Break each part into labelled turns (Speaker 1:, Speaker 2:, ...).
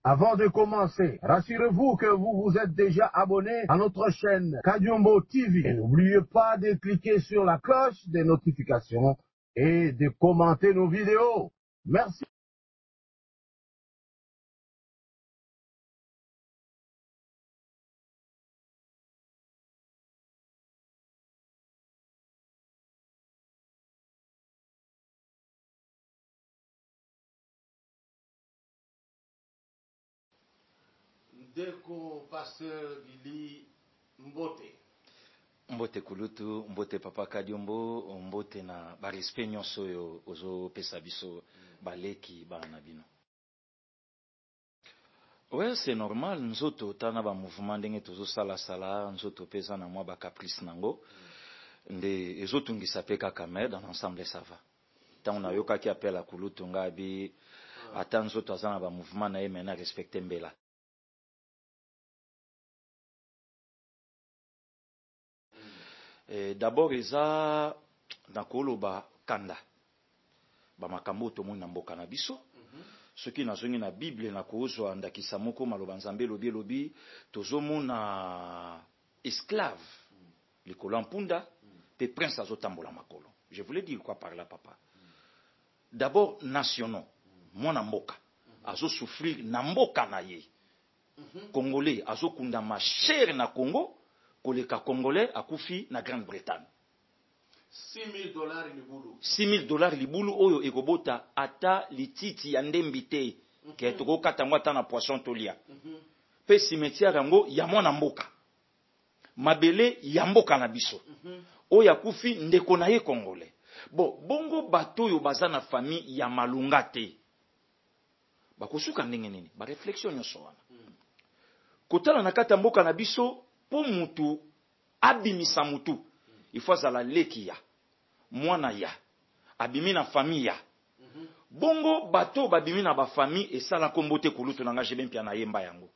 Speaker 1: Avant de commencer, rassurez-vous que vous vous êtes déjà abonné à notre chaîne Kadiombo TV. Et n'oubliez pas de cliquer sur la cloche des notifications et de commenter nos vidéos. Merci.
Speaker 2: Ndeko Pasteur Gili Mbote.
Speaker 3: Mbote kulutu, mbote papa Kadiombo, mbote na ba respect nyonso oyo ozo pesa biso baleki bana bino. Ouais, c'est normal, nzoto tana ba mouvement ndenge tozo sala sala, nzoto pesa na mwa ba caprice nango. Nde ezotungisa pe kaka mais dans l'ensemble ça va. Tant on a yoka ki appelle à kulutu ngabi ata nzoto azana ba mouvement na ye mena respecter mbela. D'abord eza na koloba kanda ba makambo to mona mboka na biso soki nazongi na Bible na kozwa ndakisa moko maloba nzambe lobi tozomona esclave likolo mpunda pe prince azotambola makolo. Je voulais dire quoi par là papa? D'abord nationaux mwana mboka azo souffrir na mboka na ye. Congolais azo kunda ma cher na Congo koleka congolais akufi na Grande-Bretagne.
Speaker 2: $6,000 libulu.
Speaker 3: $6,000 libulu oyo ekobota ata lititi ya ndembi te ke tokokata ngwa na poisson tolia. Pe cimetière yango ya mwana mboka. Mabele ya mboka na biso. Oyo akufi ndeko na ye congolais. Bon, bongo bato yo baza na famille ya malunga te. Bakosuka ndenge nini? Ba réflexion nyonso wana. Kotala na kata mboka na biso po mutu abimisa mutu il faut azala leki ya mwana ya abimi na famille ya bongo bato babimi na ba famille esala kombo te kulutu nanga jebe mpia na yemba yango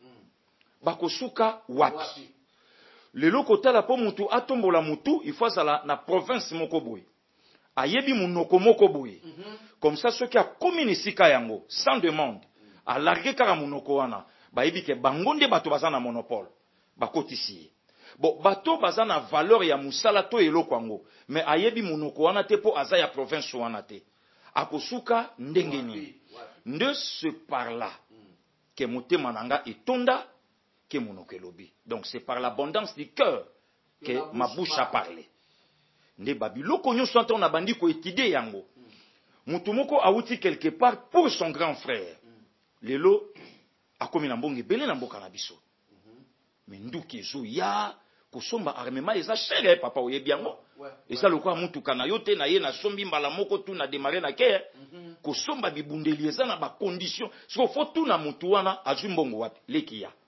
Speaker 3: bakosuka wapi lelo kotala po mutu atombola mutu il faut azala na province moko boye ayebi munoko moko boye comme ça ceux qui a communisika yango sans demande a largué kaka munoko wana bayebi ke bangonde bato baza na monopole bakotisi. Bon, bato baza na valeur ya musala to eloko yango, mais ayebi munoko wana te po aza ya province wana te. Akosuka ndenge nini. Nde se par là que motema nanga etonda ke munoko elobi. Donc c'est par l'abondance du cœur que ma bouche a parlé. Nde babiloko nyonso anta na bandi ko étudier yango. Mutu moko awuti quelque part pour son grand frère. Lelo akomi na mbonge belé na mboka na biso. Mais nduki ezo ya kosomba armement eza cher papa oyebi yango eza lokwa mutuka na yo te na ye na sombi mbala moko tu na démarrer na ke kosomba bibundeli eza na ba condition so faut tout na mutu wana azwi mbongo wapi leki ya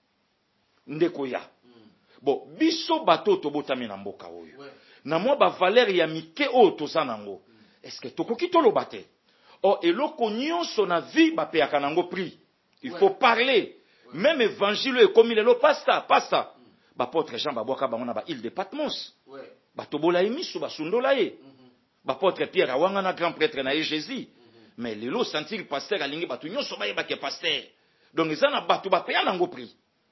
Speaker 3: ndeko ya bon biso bato tobotami na mboka oyo na mwa ba valeur ya mike oyo toza nango est-ce que tokoki toloba te o eloko nyonso na vie bapeyaka nango prix il faut parler. Même évangile est comme il est le pasta. Bapôtre Jean Babouaka Bamona ba île de Patmos. Batobola emisu basundola ye. Bapôtre Pierre awanga na grand prêtre na Jésus. Mais lelo sentir pasteur alingi batu nyonso ba yeba ke pasteur. Donc ezana batu ba peya nango prix.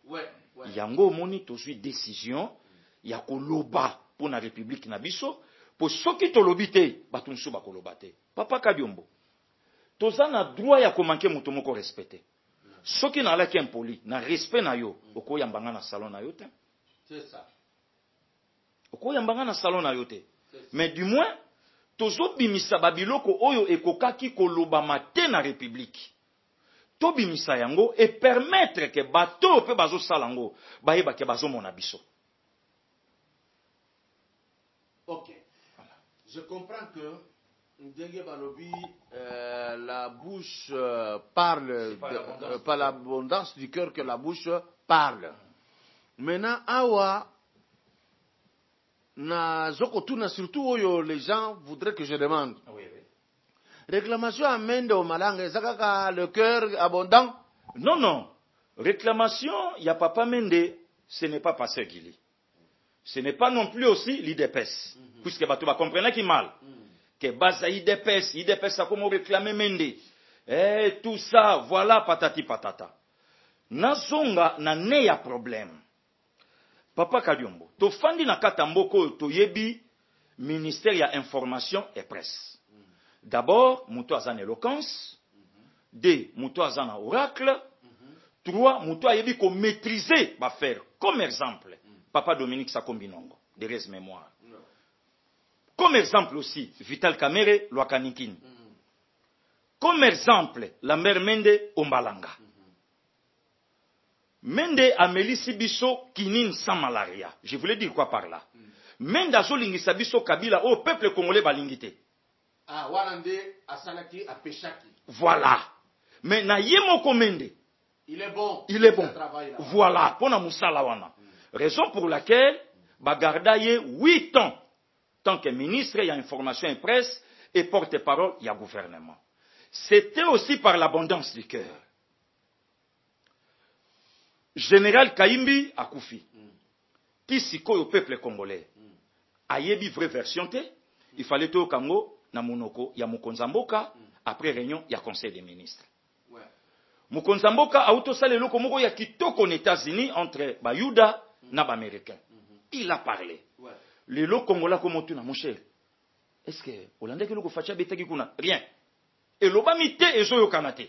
Speaker 3: Yango moni tozwi décision ya koloba pour na république na biso pour soki tolobi te batu nsu ba koloba te. Papa Kadiombo. Tozana droit ya komanke mutu moko respecter. Soki na alaki impoli, na respect na yo, oko yambanga na salon na yo te.
Speaker 2: C'est ça.
Speaker 3: Oko yambanga na salon na yo te. Mais du moins, tozo bimisa babiloko oyo ekokaki koloba mate na république. To bimisa yango et permettre que bato pe bazo salango, bayeba ke bazo mona biso.
Speaker 2: Ok. Voilà. Je comprends que Ndenge Balobi, la bouche parle, par l'abondance du cœur que la bouche parle. Maintenant, awa, na zokotuna surtout oyo les gens voudraient que je demande.
Speaker 3: Oui.
Speaker 2: Réclamation à Mende au Malanga, ezakaka le cœur abondant?
Speaker 3: Non. Réclamation, il y a Papa Mende, ce n'est pas Pasteur Gili. Ce n'est pas non plus aussi l'IDPS. Puisque bato ba comprendre qui mal. Que basa IDPS a comment réclamer Mende. Tout ça, voilà patati patata. nazonga na ne ya problème. Papa Kadiombo, tofandi na katamboko toyebi ministère ya information et presse. D'abord, muto azan éloquence. 2, muto azan oracle. 3, muto ayebi ko maîtriser ba faire. Comme exemple, Papa Dominique Sakombinongo, de res mémoire. Comme exemple aussi, Vital Kamere, Loakanikin. Comme exemple, la mère Mende Ombalanga. Mende Amélie Sibiso Kinin sans malaria. Je voulais dire quoi par là? Mende Azolingi Sabiso Kabila au peuple congolais balingité.
Speaker 2: Ah, Walande Asalaki Apeshaki.
Speaker 3: Voilà. Mais na Yemoko Mende.
Speaker 2: Il est bon.
Speaker 3: Il est bon.
Speaker 2: Voilà.
Speaker 3: Pona Moussala wana. Raison pour laquelle Bagardaye 8 ans tant que ministre, il y a information et presse et porte-parole, il y a gouvernement. C'était aussi par l'abondance du cœur. Général Kaimbi a Koufi. Tisiko au peuple congolais. Ayebi vraie version te. Il fallait tout au Congo, na Monoko, il y a Mukonzamboka. Après réunion, il y a conseil des ministres. Mukonzamboka a autosalé le Komoko, il y a kitoko aux États-Unis entre Bayuda et Américain. Il a parlé. Les lots congolais comme tu na mon cher. Est-ce que Hollandais que le facha betaki kuna rien. Et l'obamite ezo yo kanate.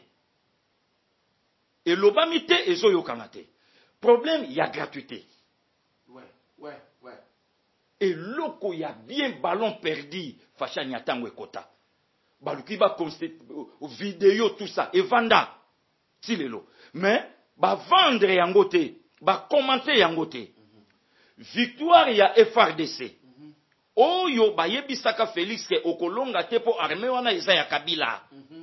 Speaker 3: Et l'obamite ezo yo kanate. Problème, il y a gratuité.
Speaker 2: Ouais.
Speaker 3: Et loko il y a bien ballon perdu facha nyatango ekota. Baluki ba vidéo tout ça et vanda ti lelo. Mais ba vendre yangote, ba commenter yangote. Victoire ya FRDC. Oyo bayebisaka Félix ke okolonga te po armée wana eza ya Kabila.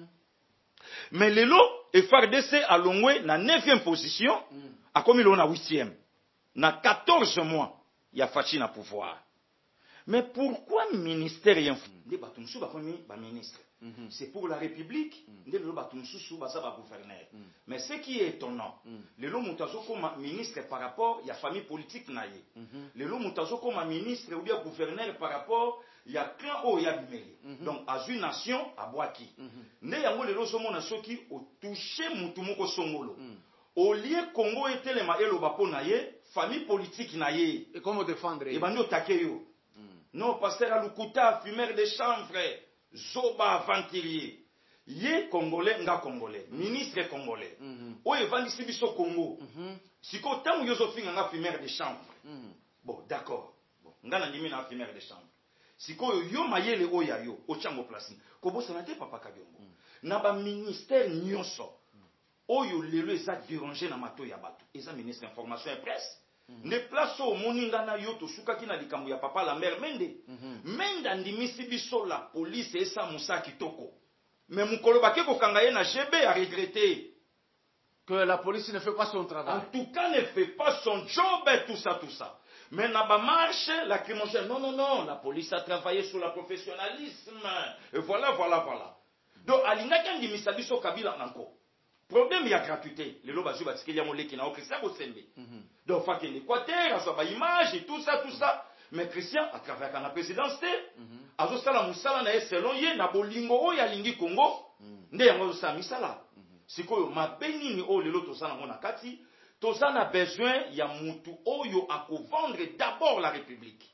Speaker 3: Mais lelo FRDC alongwe na 9e position, akomi lo na 8e. Na 14 mois ya Fachi na pouvoir. Mais pourquoi ministère de Batumsu ba komi ba ministre? C'est pour la République, de le Batumsu ba sa ba gouverneur. Mais ce qui est étonnant, le lo mutazo comme ministre par rapport il y a famille politique naie. Le lo mutazo comme ministre ou bien gouverneur par rapport il y a clan o ya bimeli. Donc à une nation à Boaki. Ne yango le lo somo na soki o toucher mutu moko songolo. Au lieu Congo était le maelo bapo naie, famille politique naie.
Speaker 2: Et comment défendre?
Speaker 3: Et bando takeyo. Non, pasteur Alukuta, fumeur de chanvre, Zoba Ventilier. Yé Congolais, nga Congolais, ministre Congolais. Oye Vandisi biso Congo. Siko tamu yozofi nga fumeur de chanvre. Bon, d'accord. Bon, nga na ndimi na fumeur de chanvre. Siko yo mayele oya yo, ochango place. Kobo sanate papa Kadiombo. Na ba ministère nyonso. Oyo lelo eza déranger na mato ya bato. Eza ministre information et presse. Ne place au moninga na yo to sukaki na likambo ya papa la mère Mende. Mende andimisi biso la police esa musa kitoko. Mais mukolo bake ko kanga ye na GB a regretté
Speaker 2: que la police ne fait pas son travail.
Speaker 3: En tout cas ne fait pas son job et tout ça. Mais na ba marche la crimogène non, la police a travaillé sur le professionnalisme. Et voilà. Donc alinga kandi misabiso Kabila nanko. Problème il y a gratuité. Les lois basu batiki ya moleki na o Christian Bosembe. Donc faut qu'il l'Équateur, ça va image et tout ça. Mais Christian à travers la présidence azo sala musala na selon ye na bolingo o ya lingi Congo. Nde yango sa misala. Sikoyo mabeni ni o lelo to sana ngona kati, to sana besoin ya mutu oyo ako vendre d'abord la République.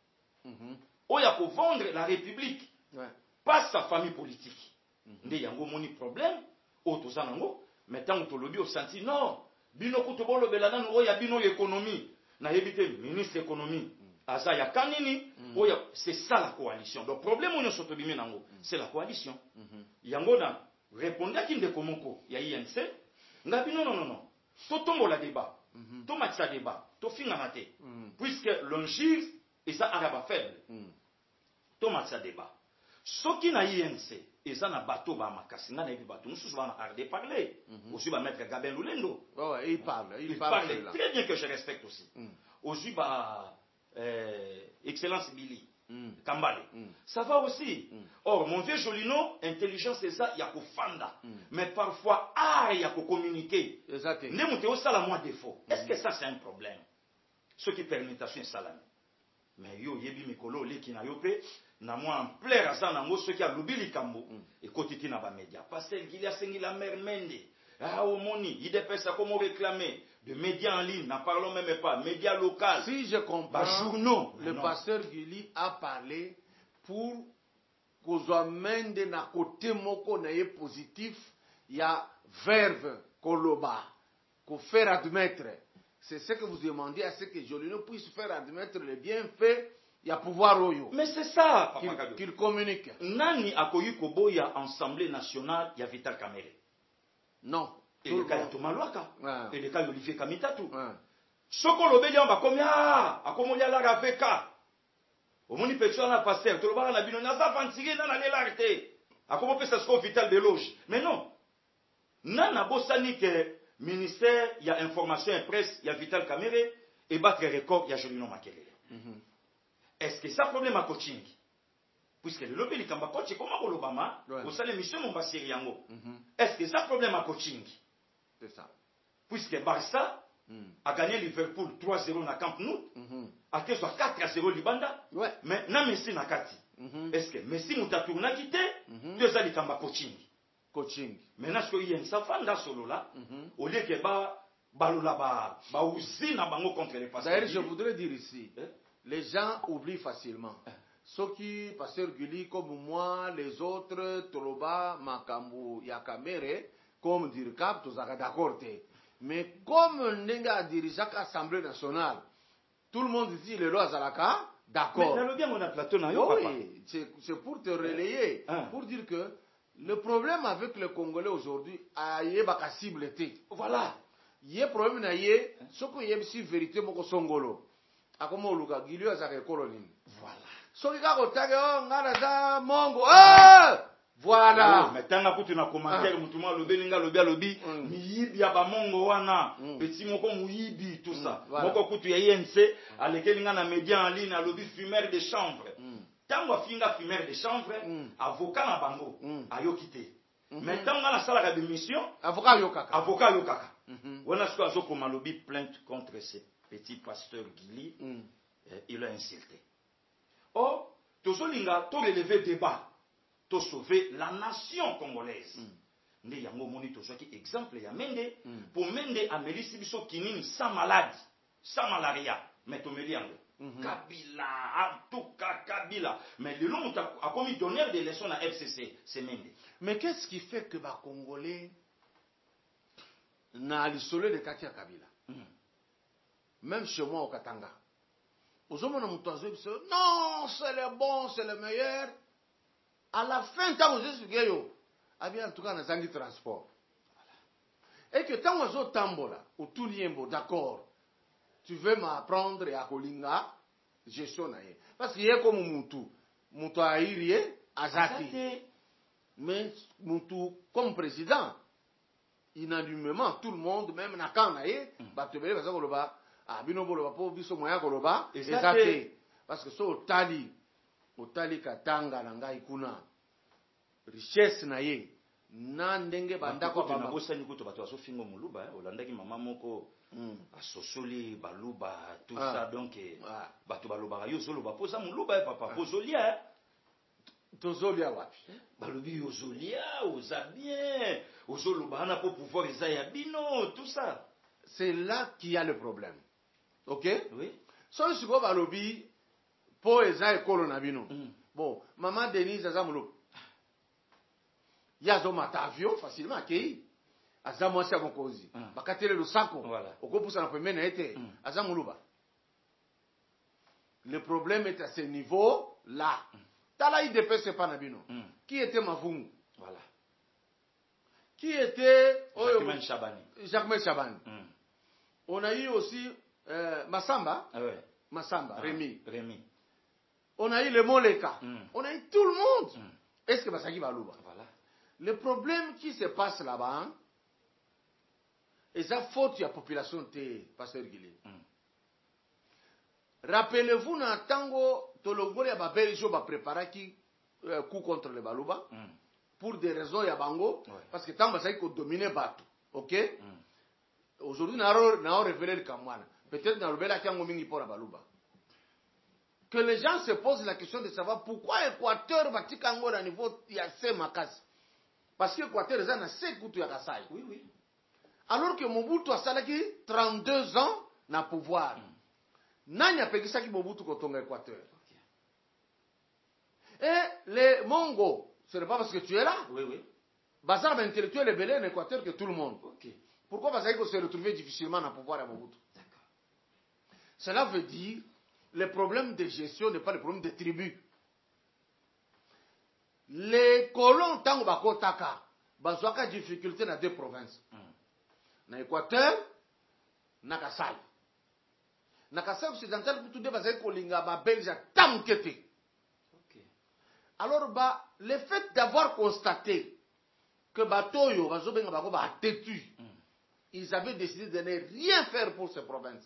Speaker 3: Oyo ako vendre la République. Pas sa famille politique. Nde yango moni problème o to sana ngo. Mais tant que lobby au senti non, bino kutobolo belana oya bino économie, na yebite ministre économie. Asa ya kanini, oya c'est ça la coalition. Donc problème on soto bimi nango, c'est la coalition. Yango na répondre ki ndeko moko ya INC, ngabi non. To tombo la débat. To matcha débat, to finga maté. Puisque l'ongir et ça araba faible. To matcha débat. Soki na INC eza na bateau ba makasi nga na yebi bateau mususu ba na arde parler aussi ba maître Gabin Lulendo
Speaker 2: il parle
Speaker 3: très bien que je respecte aussi aussi ba excellence Billy Kambale ça va aussi or mon vieux Jolino intelligence c'est ça ya ko fanda mais parfois ya ko communiquer ne muté au sala moi défaut est-ce que ça c'est un problème ce qui permutation salami mais yo yebi mikolo leki na yo pe na moi en plaire à ça nango ceux qui a lobby likambo et kotiti na ba média parce qu'il y a sengi la mère Mende Ah, au moni, il dépêche à comment réclamer. De médias en ligne, n'en parlons même pas. Médias locaux.
Speaker 2: Si je comprends,
Speaker 3: journaux.
Speaker 2: Le pasteur Gili a parlé pour qu'on amène d'un côté moko naye positif, il y a verve koloba, qu'on faire admettre. C'est ce que vous demandez à ce que Jolino puisse faire admettre les bienfaits, il y a pouvoir oyo.
Speaker 3: Mais c'est ça,
Speaker 2: qu'il communique.
Speaker 3: Nani akoyi koboya Assemblée nationale, il y a Vital Kamerhe.
Speaker 2: Non.
Speaker 3: Et le cas de Thomas Luaka. Et le cas d'Olivier Kamitatu.
Speaker 2: Soko
Speaker 3: lobeli amba komia, akomolia la rafeka. Omoni petso na pasteur, to lobara na bino na za fantige na na l'arte. Akomo pesa sko Vital Deloge. Mais non. Nana bosani que ministère, il y a information et presse, il y a Vital Kamerhe et battre record, il y a Jolino Makelele. Est-ce que ça problème à coaching? Puisque le lobby kamba coach comment l'Obama, au salaire mission mon basiri yango. Est-ce que ça problème à coaching?
Speaker 2: C'est ça.
Speaker 3: Puisque Barça a gagné Liverpool 3-0 dans Camp Nou, a que soit 4-0 Libanda. Mais na Messi na kati. Est-ce que Messi muta tourna quitté? Deux ali kamba coaching.
Speaker 2: Coaching.
Speaker 3: Maintenant ce qu'il y a une safanda solo là, au lieu que balola ba usine bango contre les pasteurs.
Speaker 2: D'ailleurs, je voudrais dire ici, les gens oublient facilement. Ceux qui, pasteur Gili, comme moi, les autres, Toloba, Makambu, Yakamere, comme Dirkab, tous d'accord. Mais comme Nenga dirige l'Assemblée nationale, tout le monde dit les lois Zalaka, d'accord.
Speaker 3: Mais bien on a plateau na yo,
Speaker 2: papa. Oui, c'est pour te relayer, pour dire que le problème avec les Congolais aujourd'hui, aïe baka cible était.
Speaker 3: Voilà.
Speaker 2: Il y a un problème naïe, ce qu'il y a ici vérité moko songolo. Akomo luka Gili azake colonie.
Speaker 3: Voilà.
Speaker 2: Soki ka kotage o ngana za mongo. Voilà.
Speaker 3: Mais tant que tu na commentaire mutuma lobelinga lobi miyibi ya ba mongo wana petit moko muyibi tout ça. Moko kutu ya INC alekelinga na média en ligne lobi fumeur de chanvre. Tango afinga fumeur de chanvre avocat na bango ayokité. Mais tant na sala ka démission
Speaker 2: avocat yokaka.
Speaker 3: Wana siko azoko malobi plainte contre ce petit pasteur Gili, il l'a insulté. Or, tozolinga to relever débat, to sauver la nation congolaise. Nde yango moni to qui exemple ya Mende pour Mende amelisi biso kinini sans maladie, sans malaria, mais to meli yango. Kabila, en tout cas Kabila, mais le long a commis donneur des leçons à FCC, c'est Mende.
Speaker 2: Mais qu'est-ce qui fait que ba Congolais na l'isolé de Katia Kabila? Même chez moi au Katanga. Aux hommes, non, c'est le bon, c'est le meilleur. À la fin, tant que je suis en tout cas, dans un transport. Et que tant que je tambola, ou tout liembo, d'accord, tu veux m'apprendre à Kolinga, gestion. Parce qu'il y a comme Moutou Aïrie, Azati. Mais Moutou, comme président, unanimement, tout le monde, même Nakanaye, Batebele, parce que bino bolo po biso moya koloba ezate parce que so otali katanga na ngai kuna richesse na ye na ndenge bandako
Speaker 3: ba bosani kuto bato aso fingo muluba olandaki mama moko asosoli baluba tout ça donc bato baloba yo zoloba poza muluba papa ozolia
Speaker 2: tozolia wapi
Speaker 3: balobi ozolia oza bien ozoloba na po pouvoir eza ya bino tout ça.
Speaker 2: C'est là qu'il y a le problème. Ok?
Speaker 3: Oui.
Speaker 2: So je suis pas lobby pour eza ekolo na bino. Bon, maman Denise azamulo. Yazo mata avion facilement ki azamu sia mokozi. Bakatele le sako.
Speaker 3: Voilà.
Speaker 2: Okopusa na pembe na ete azamuluba. Le problème est à ce niveau là. Tala IDP c'est pas na bino. Qui était Mavungu?
Speaker 3: Voilà.
Speaker 2: Qui était
Speaker 3: Jacques
Speaker 2: Chabani. On a eu aussi Massamba.
Speaker 3: Ouais.
Speaker 2: Massamba, Rémi.
Speaker 3: On
Speaker 2: a eu le Moleka. On a eu tout le monde. Est-ce que Basaki va louba?
Speaker 3: Voilà.
Speaker 2: Le problème qui se passe là-bas, et ça faute de la population de Pasteur Gili. Rappelez-vous, dans Tango, Tolongoli a préparé qui coup contre le Balouba pour des raisons yabango parce que Tango Basaki a dominé Batou. Ok? Aujourd'hui, nous avons révélé le Kamwana. Peut-être dans le Bela Kango Mingi pour la Balouba. Que les gens se posent la question de savoir pourquoi Équateur va t-il au niveau de Yassé Makas. Parce que l'Équateur est dans 7 coups de Yassai.
Speaker 3: Oui.
Speaker 2: Alors que Mobutu a salaki 32 ans na pouvoir. Nani a pekisaki Mobutu kotonga Équateur. Et les Mongo, ce n'est pas parce que tu es là.
Speaker 3: Oui, oui.
Speaker 2: Bazar intellectuel est belé en Équateur que tout le monde. Pourquoi Bazar se retrouver difficilement dans le pouvoir à Mobutu? Cela veut dire le problème de gestion n'est pas le problème des tribus. Les colons tango bakotaka bazwaka difficulté dans deux provinces. Na Équateur, na Kasai. Na Kasai occidental pour tout de bazar kolinga ba Belge tamkete. Alors le fait d'avoir constaté que Batoyo bazobenga bako ba têtu, ils avaient décidé de ne rien faire pour ces provinces.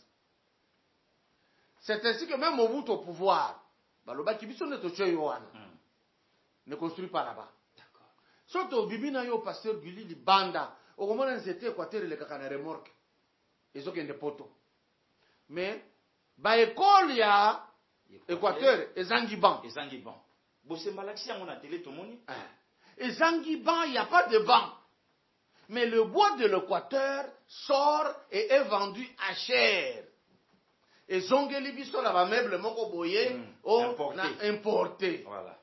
Speaker 2: C'est ainsi que même Mobutu au pouvoir, baloba kibiso ne toche yoana. Ne construit pas là-bas. D'accord. Surtout bibina yo pasteur Guli li banda, au moment où c'était Équateur le kakana remorque. Ils ont des poteaux. Mais ba école ya Équateur ezangiban.
Speaker 3: Ezangiban. Bosse malaxi on a télé tout le monde.
Speaker 2: Ezangiban, il n'y a pas de banc. Mais le bois de l'Équateur sort et est vendu à cher. Et zongeli biso la ba meuble moko boye importé.
Speaker 3: Voilà.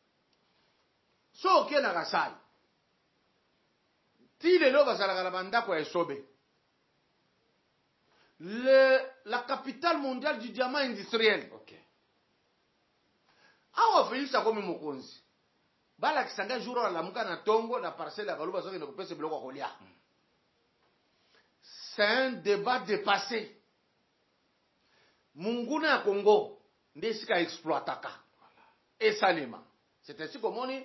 Speaker 2: So ke na Kasai. Ti lelo bazalaka na bandako ya esobe. La capitale mondiale du diamant industriel.
Speaker 3: OK.
Speaker 2: Awa Félix akomi mokonzi. Bala kisanga jour la lamuka na tongo na parcelle ya baluba soki na kopesa biloko kolia. C'est un débat dépassé. Munguna ya Congo ndesika exploitaka. Et Salima. C'est ainsi comme on dit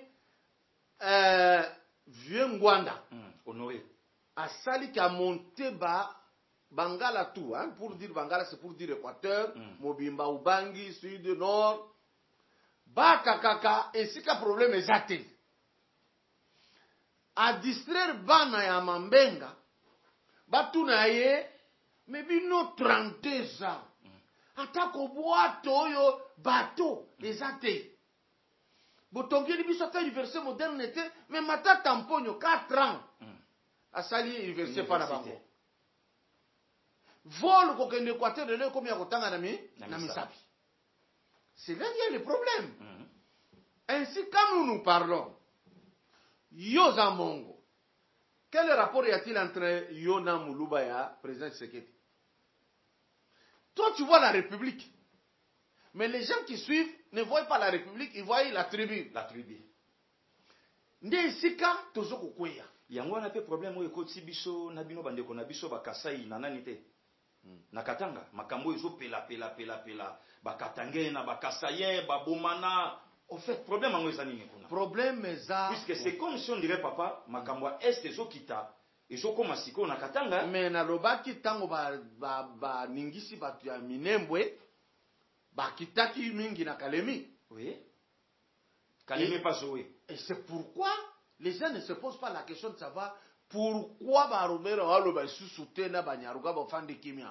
Speaker 2: vieux Ngwanda.
Speaker 3: Honoré.
Speaker 2: Asali qui a monté Bangala tout, hein, pour dire Bangala c'est pour dire Équateur, Mobimba Ubangi, Sud, Nord. Bakakaka, ainsi qu'un problème exact. A distraire bana ya Mambenga, batuna ye, mais bino 32 ans. Atako boato yo bateau, exact. Botongi biso ta université moderne était, mais mata tamponyo 4 ans. Asali université pa na bango. Vol ko kende Équateur de comme ya kotanga na misapi. C'est là qu'il y a le problème. Ainsi, quand nous parlons, Yoza Mongo, quel rapport y a-t-il entre Yona Moulouba et président Tshisekedi? Toi, tu vois la République. Mais les gens qui suivent ne voient pas la République, ils voient la tribu.
Speaker 3: La tribu.
Speaker 2: Ndesika tozoko kweya.
Speaker 3: Yango na pe problème oyo ko tibiso na bino bandeko na biso bakasai na nani te. Na Katanga, makambo ezo pela bakatange na bakasayen babomana. En fait, problème ango ezani ngekuna.
Speaker 2: Problème eza
Speaker 3: puisque c'est comme si on dirait papa makambo est ezo kita ezo koma siko na Katanga.
Speaker 2: Mais na lobaki tango ba ningisi batu ya Minembwe bakitaki mingi na Kalemi.
Speaker 3: Oui. Kalemi pas joué.
Speaker 2: Et c'est pourquoi les gens ne se posent pas la question de savoir pourquoi barobera aloba susute na banyaruga bafandi kimia.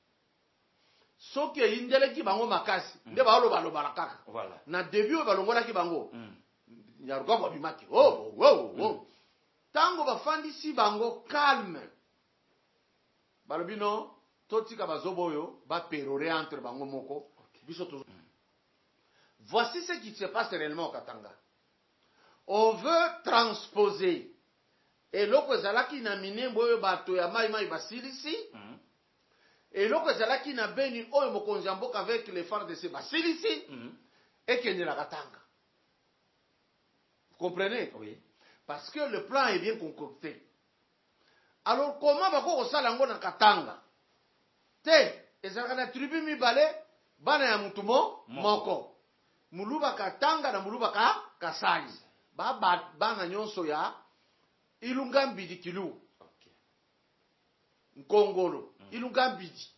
Speaker 2: Soki indeleki bango makasi nde baloba loba kaka.
Speaker 3: Voilà.
Speaker 2: Na début balongola ki bango. Nyaruga babimaki. Oh. Tango bafandi si bango calme. Balobino totika bazoboyo ba peroré entre bango moko. Voici ce qui se passe réellement au Katanga. On veut transposer et loko ezalaki na Minembwe oyo bato ya mai basilisi et loko ezalaki na Beni oyo mokonzi ya mboka avec les phares de ces basilisi et kende na Katanga. Vous comprenez?
Speaker 3: Oui.
Speaker 2: Parce que le plan est bien concocté. Alors comment bako kosala ngo na Katanga? Te ezalaka na tribu mibale bana ya mutumo moko. Muluba Katanga na muluba Kasai. Bana nyonso ya Ilunga Mbidi Kilu.
Speaker 3: Okay.
Speaker 2: Nkongolo. Ilunga Mbidi.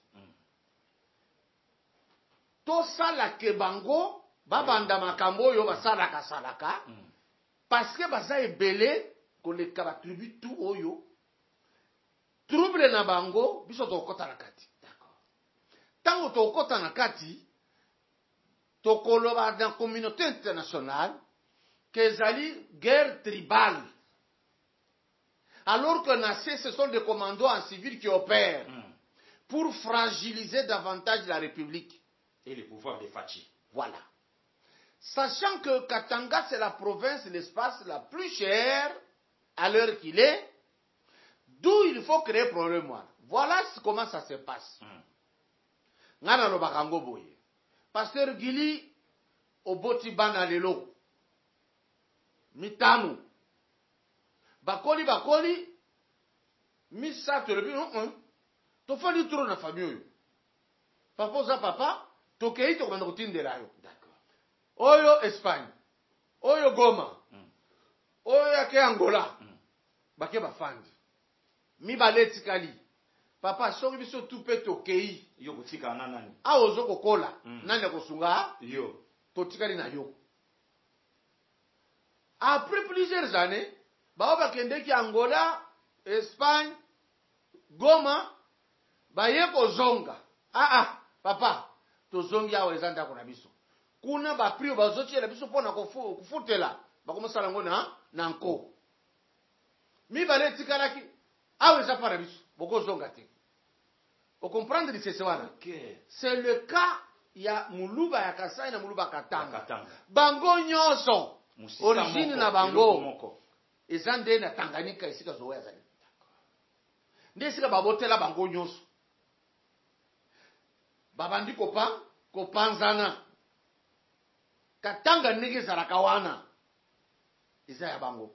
Speaker 2: To sala ke bango babanda makambo yo basala salaka parce que baza ebele koleka ba tribu tout oyo trouble na bango biso to kota na kati. D'accord. Tango to kota na kati to koloba dans communauté internationale que ezali guerre tribale. Alors que Nassé, ce sont des commandos en civil qui opèrent pour fragiliser davantage la République.
Speaker 3: Et le pouvoir de Fachi.
Speaker 2: Voilà. Sachant que Katanga, c'est la province, l'espace la plus chère à l'heure qu'il est, d'où il faut créer problème. Voilà comment ça se passe. Ngana lo bakango boye. Pasteur Gili, oboti bana lelo. Mitanu. Bakoli, misato le bi, tofali tro na famille. Papa, tokei to bana kutindela yo. Oyo Espagne, oyo Goma, oyo yake Angola, bake bafandi. Mibaleti kali. Papa, soki biso tupe tokei.
Speaker 3: Yo kutika na nani?
Speaker 2: Aozo kokola. Nani akosunga?
Speaker 3: Yo.
Speaker 2: Totikali na yo. Après plusieurs années, baoba kendeki Angola, Espagne, Goma, baye kozonga. Papa, tozongi awo ezanda kuna biso. Kuna ba prio bazotiela biso pona kufutela bakomosala ngo na nko mibale tikalaki awe za para biso bokozonga te. Vous comprenez ce wana? C'est le cas ya muluba ya Kasai na muluba Katanga. Bango nyonso origine na bango ezande na Tanganyika esika zo ya zali. Ndesika babotela bango nyonso babandi kopanzana. Katanga nige zarakawana iza ya bango.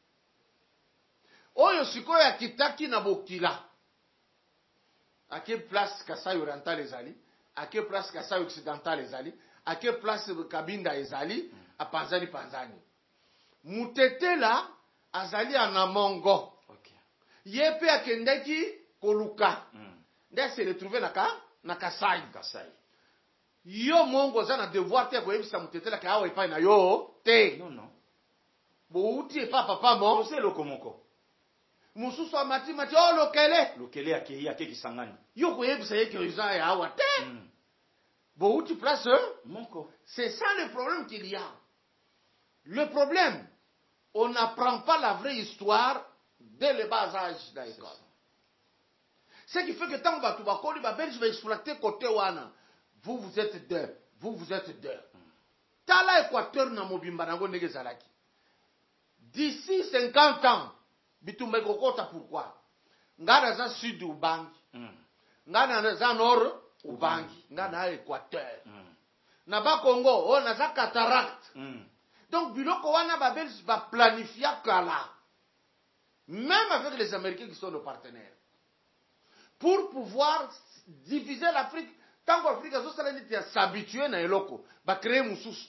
Speaker 2: Oyo siko ya kitaki na bokila. À quelle place Kasai oriental ezali, à quelle place Kasai occidental ezali, à quelle place Kabinda ezali, a panzani. Mutetela azali anamongo. Yepe akendeki koluka. Nde se retrouver na Kasai. Yo mongo za na devoir te ko yebisa mutetela ka awa epai na yo te.
Speaker 3: Non.
Speaker 2: Bo uti papa mo.
Speaker 3: C'est lokomoko.
Speaker 2: Mususu amati lokele
Speaker 3: ake kisangani.
Speaker 2: Yo ko yebisa yeke iza ya awa te. Bo uti place
Speaker 3: moko.
Speaker 2: C'est ça le problème qu'il y a. Le problème, on n'apprend pas la vraie histoire dès le bas âge de l'école. Ce qui fait que tant que tu vas connaître, tu vas exploiter côté wana. Vous êtes deux. Vous êtes deux. Tala Équateur na mobimba nango ndenge zalaki. D'ici 50 ans, bitumbe kokota pourquoi? Ngana za sud ubangi. Ngana za nord ubangi. Ngana Équateur. Na ba Congo, on a za cataracte. Donc biloko wana babel va planifier kala. Même avec les Américains qui sont nos partenaires. Pour pouvoir diviser l'Afrique. Tant que l'Afrique a s'habituer à eloko, va créer mususu.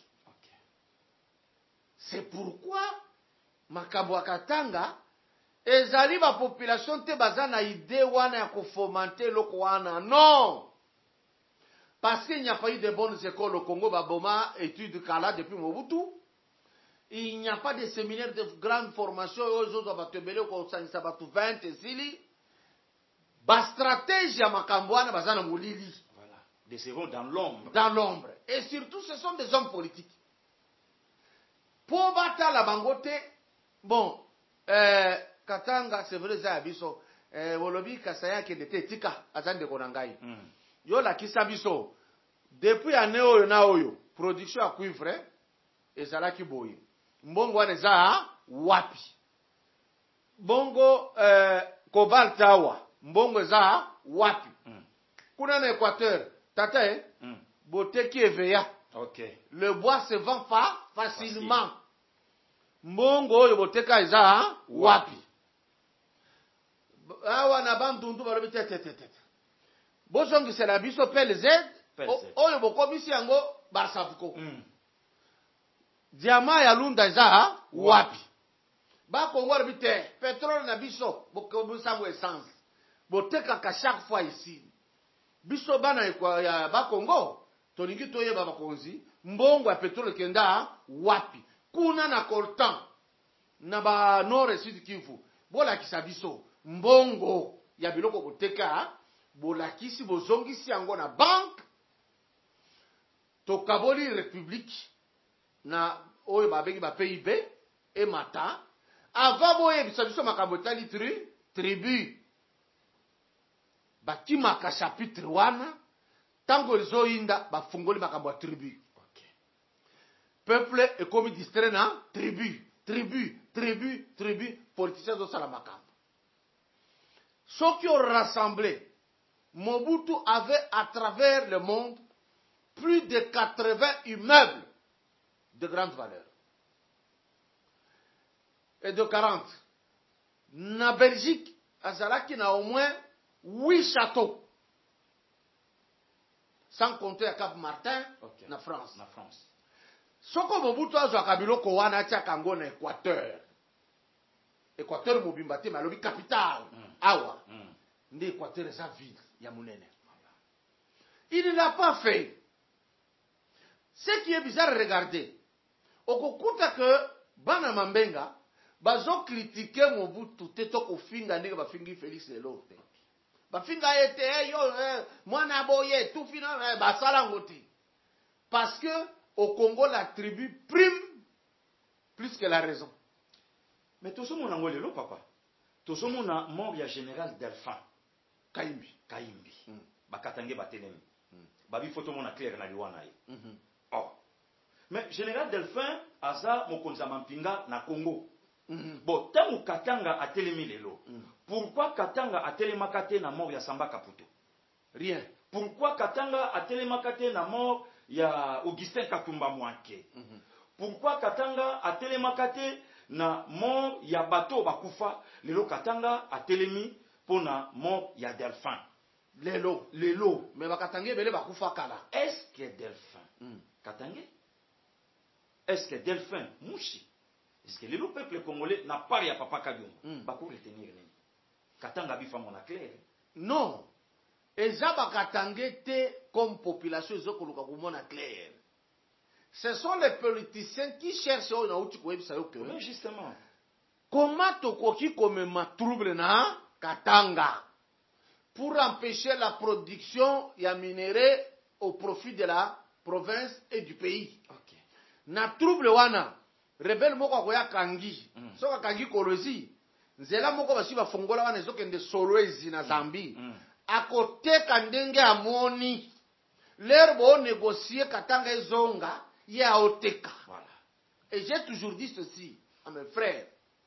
Speaker 2: C'est pourquoi makambo Katanga ezali ba population te bazana idée wana ya kofomenter eloko wana. Non. Parce qu'il n'y a pas eu de bonnes écoles au Congo, baboma études kala depuis Mobutu. Il n'y a pas de séminaires de grande formation aux autres batebele ko sanisa batu 20 esili. Ba stratégie ya makambo wana bazana mulili.
Speaker 3: Des cerveaux dans l'ombre.
Speaker 2: Dans l'ombre. Et surtout, ce sont des hommes politiques. Pour battre la bangote, bon, Katanga, c'est vrai, ça abiso. Wolobi Kasaya qui était tika, azande konangai. Yo la kisabiso. Depuis année oyo na oyo, production à cuivre, et zalaki boye. Mbongo wane za wapi. Bongo cobalt awa, mbongo za wapi. Kuna na Équateur. Tata, beauté qui est veilla. Le bois se vend facilement. Mbongo yo beauté ka iza wapi. Awa na bandundu balobi tete. Bozongi c'est la biso PLZ. Oyo bokomisi yango Barsafuko. Diamant ya lunda iza wapi. Ba Congo balobi te. Pétrole na biso bokomisango essence. Beauté ka chaque fois ici. Biso bana ya ba Congo tolingi toyeba bakonzi mbongo ya petrole kenda wapi kuna na coltan na ba nord et sud Kivu bolakisa biso mbongo ya biloko koteka bolakisi bozongisi yango na banque tokaboli république na oyo babengi ba PIB emata Avant boye biso makambo tali tribu. Bakimaka chapitre wana tango zoinda bafungoli makambo ya tribu.
Speaker 3: Okay.
Speaker 2: Peuple est comme distrait na tribu, politiciens zo sala makambo. Ceux qui ont rassemblé, Mobutu avait à travers le monde plus de 80 immeubles de grande valeur. Et de 40. Na Belgique, azalaki na au moins 8 châteaux. Sans compter à Cap Martin, okay. Na France. Soko Mobutu azwa kabiloko wana atia kango na Équateur. Équateur mobimba te malobi capitale. Awa. Ndi Équateur eza ville ya munene. Il ne l'a pas fait. Ce qui est bizarre, regardez. Okokuta que bana mambenga bazo critiquer Mobutu te to kofinga ndenge bafingi Félix Lelote. Bafinga ete yo mwana boye tout final basala ngoti. Parce que au Congo la tribu prime plus que la raison.
Speaker 3: Mais tout ce monde en lelo papa. Tout ce monde a mort ya général Delphin
Speaker 2: Kayimbi.
Speaker 3: Bakatange batelemi. Babi photo mona clair na liwana ye. Oh. Mais général Delphin aza mokonza mampinga na Congo. Bon, tangu Katanga a telemi lelo. Pourquoi Katanga a telemaka te na mort ya Samba Kaputo?
Speaker 2: Rien.
Speaker 3: Pourquoi Katanga a telemaka te na mort ya Augustin Katumba Mwanke? Pourquoi Katanga a telemaka te na mort ya bato bakufa? Lelo Katanga a telemi pour na mort ya Delphin.
Speaker 2: Lelo. Mais bakatange bele bakufa kala.
Speaker 3: Est-ce que Delphin Katangé? Est-ce que Delphin Mouchi? Est-ce que le peuple congolais n'a pas ya papa Kabyongo? Bako retenir ni. Katanga bifa mona clair.
Speaker 2: Non. Eza bakatange te comme population ezokoluka kumona clair. Ce sont les politiciens qui cherchent na uti koyebisa yo que.
Speaker 3: Mais justement.
Speaker 2: Comment tokoki komema trouble na Katanga pour empêcher la production ya minerai au profit de la province et du pays.
Speaker 3: Okay.
Speaker 2: Na trouble wana rebelle moko ko ya kangi. Soka kangi kolozi. Nzela moko basi bafongola wana ezokende Solwezi na Zambie. Akoteka ndenge amoni. L'herbe négocier Katanga ezonga ya oteka.
Speaker 3: Voilà.
Speaker 2: Et j'ai toujours dit ceci à mes frères.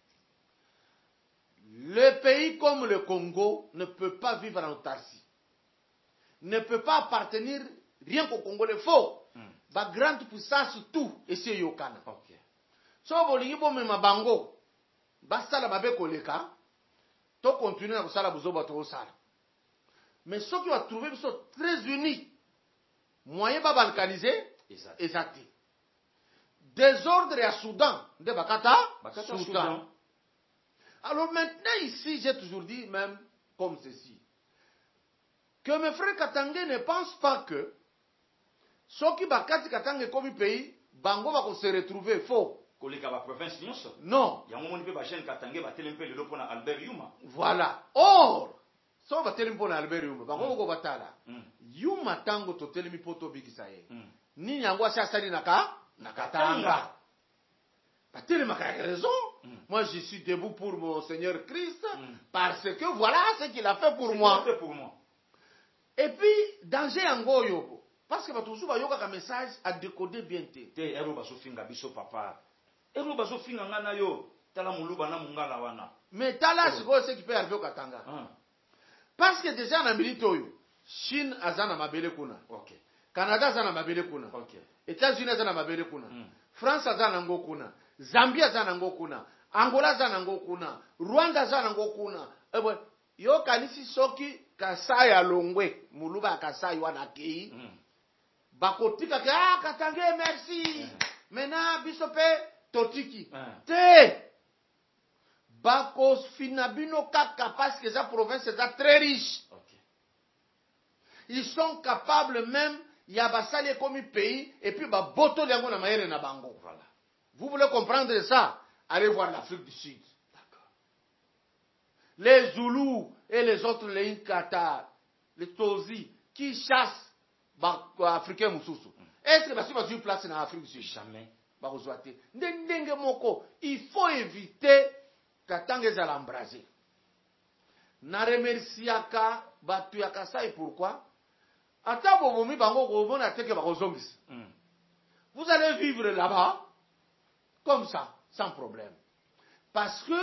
Speaker 2: Le pays comme le Congo ne peut pas vivre en autarcie. Ne peut pas appartenir rien qu'au Congo. Il faut. Ba grande puissance tout. Et c'est Yokana.
Speaker 3: Okay.
Speaker 2: So bolingi bo mema bango. Basala babe koleka. To continuer à kusala buzoba to sala. Mais ceux qui ont trouvé sont très unis. Moyen ba balkaniser. Exact. Désordre à Soudan. De Bakata. Soudan. Alors maintenant ici, j'ai toujours dit même comme ceci. Que mes frères Katangé ne pensent pas que ceux qui bakati Katangé comme pays, Bango va se retrouver faux. Non. Voilà. Or, so va telim pona Albert Yuma. Bango go batala. Yuma tango to telemi poto bigisaye. Ni nyangwa sasali naka Katanga. Pas-il m'a raison? Moi, je suis debout pour mon Seigneur Christ, parce que voilà ce qu'il a fait pour moi. Et puis, danger en goyo. Parce que toujours il y a un message à décoder bien. Mais tala c'est ce qui peut arriver au Katanga. Parce que déjà en Amérique, Chine azana mabele kuna. Canada azana mabele kuna. États-Unis azana mabele kuna. France azana ngo kuna. Zambia azana ngo kuna. Angola azana ngo kuna. Rwanda azana ngo kuna. Yo kanisi soki kasaya longwe muluba kasaya wana kei. Bakotika ke Katange merci. Mena bisope totiki. Te. Bako finabino kaka parce que sa province est très riche. Ils sont capables même ya basali comme pays et puis ba boto liango na maere na bango. Voilà. Vous voulez comprendre ça? Allez voir l'Afrique du Sud. D'accord. Les Zoulous et les autres, les Inkata, les Tozi, qui chassent les Africains Moussoussou. Est-ce que c'est une place en Afrique du Sud?
Speaker 3: Jamais.
Speaker 2: Il faut éviter katanga ezala embrasé. Na remerciaka batu ya Kasai pourquoi? Ata bobomi bango kobona teke bakozongisa. Vous allez vivre là-bas comme ça, sans problème. Parce que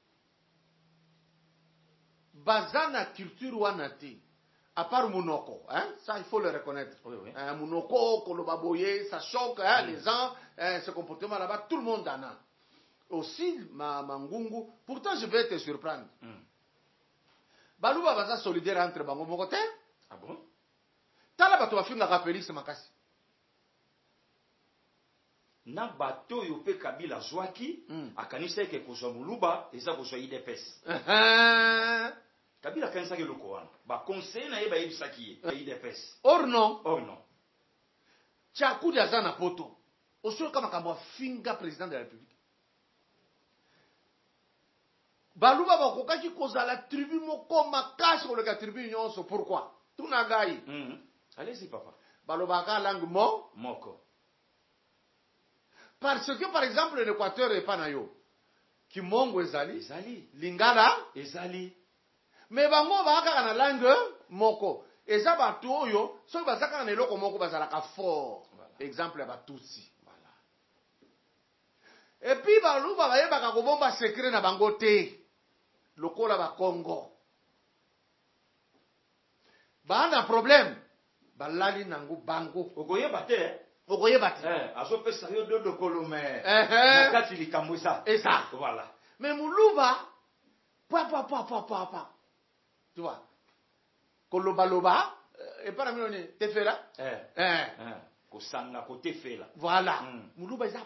Speaker 2: bazana culture wanati, à part Mounoko, hein, ça il faut le reconnaître.
Speaker 3: Oui, oui.
Speaker 2: Mounoko, Kolobaboye, ça choque hein, les gens, ce comportement là-bas, tout le monde en a. Aussi, Mangungu, pourtant je vais te surprendre. Balouba baza solidaire entre bango mon côté.
Speaker 3: Ah bon?
Speaker 2: Tala bato bafinga Félix Makasi.
Speaker 3: Na bato yo pe Kabila zwaki akanisa ke kozwa Muluba eza kozwa IDPS. Kabila kanisa ke loko wana. Ba conseil na ye ba yebisaki ye IDPS.
Speaker 2: Or non.
Speaker 3: Or non.
Speaker 2: Tchakou diaza na poto. Osio kama kamba finga président de la République. Baluba bakokaki kozala tribu moko makasi koleka tribu nyonso. Pourquoi? Tuna gai.
Speaker 3: Allez-y papa.
Speaker 2: Balobaka langue
Speaker 3: moko.
Speaker 2: Parce que par exemple l'Équateur est pas na yo. Kimongo ezali.
Speaker 3: Ezali.
Speaker 2: Lingala
Speaker 3: ezali.
Speaker 2: Mais bango baka na langue moko. Eza batu oyo soki bazaka na eloko moko bazalaka fort. Voilà. Exemple ya Batutsi.
Speaker 3: Voilà.
Speaker 2: Et puis baluba bayebaka kobomba secret na bango te. Lokola ba Congo. Bana problème. Balali nangu bango.
Speaker 3: Okoyeba te.
Speaker 2: Okoyeba te.
Speaker 3: Azopesa yo dodo kolome. Nakati likambo eza.
Speaker 2: Eza.
Speaker 3: Voilà.
Speaker 2: Mais Muluba pa. Tu vois. Koloba et pas la tefela.
Speaker 3: Kosanga kote fela.
Speaker 2: Voilà. Muluba eza.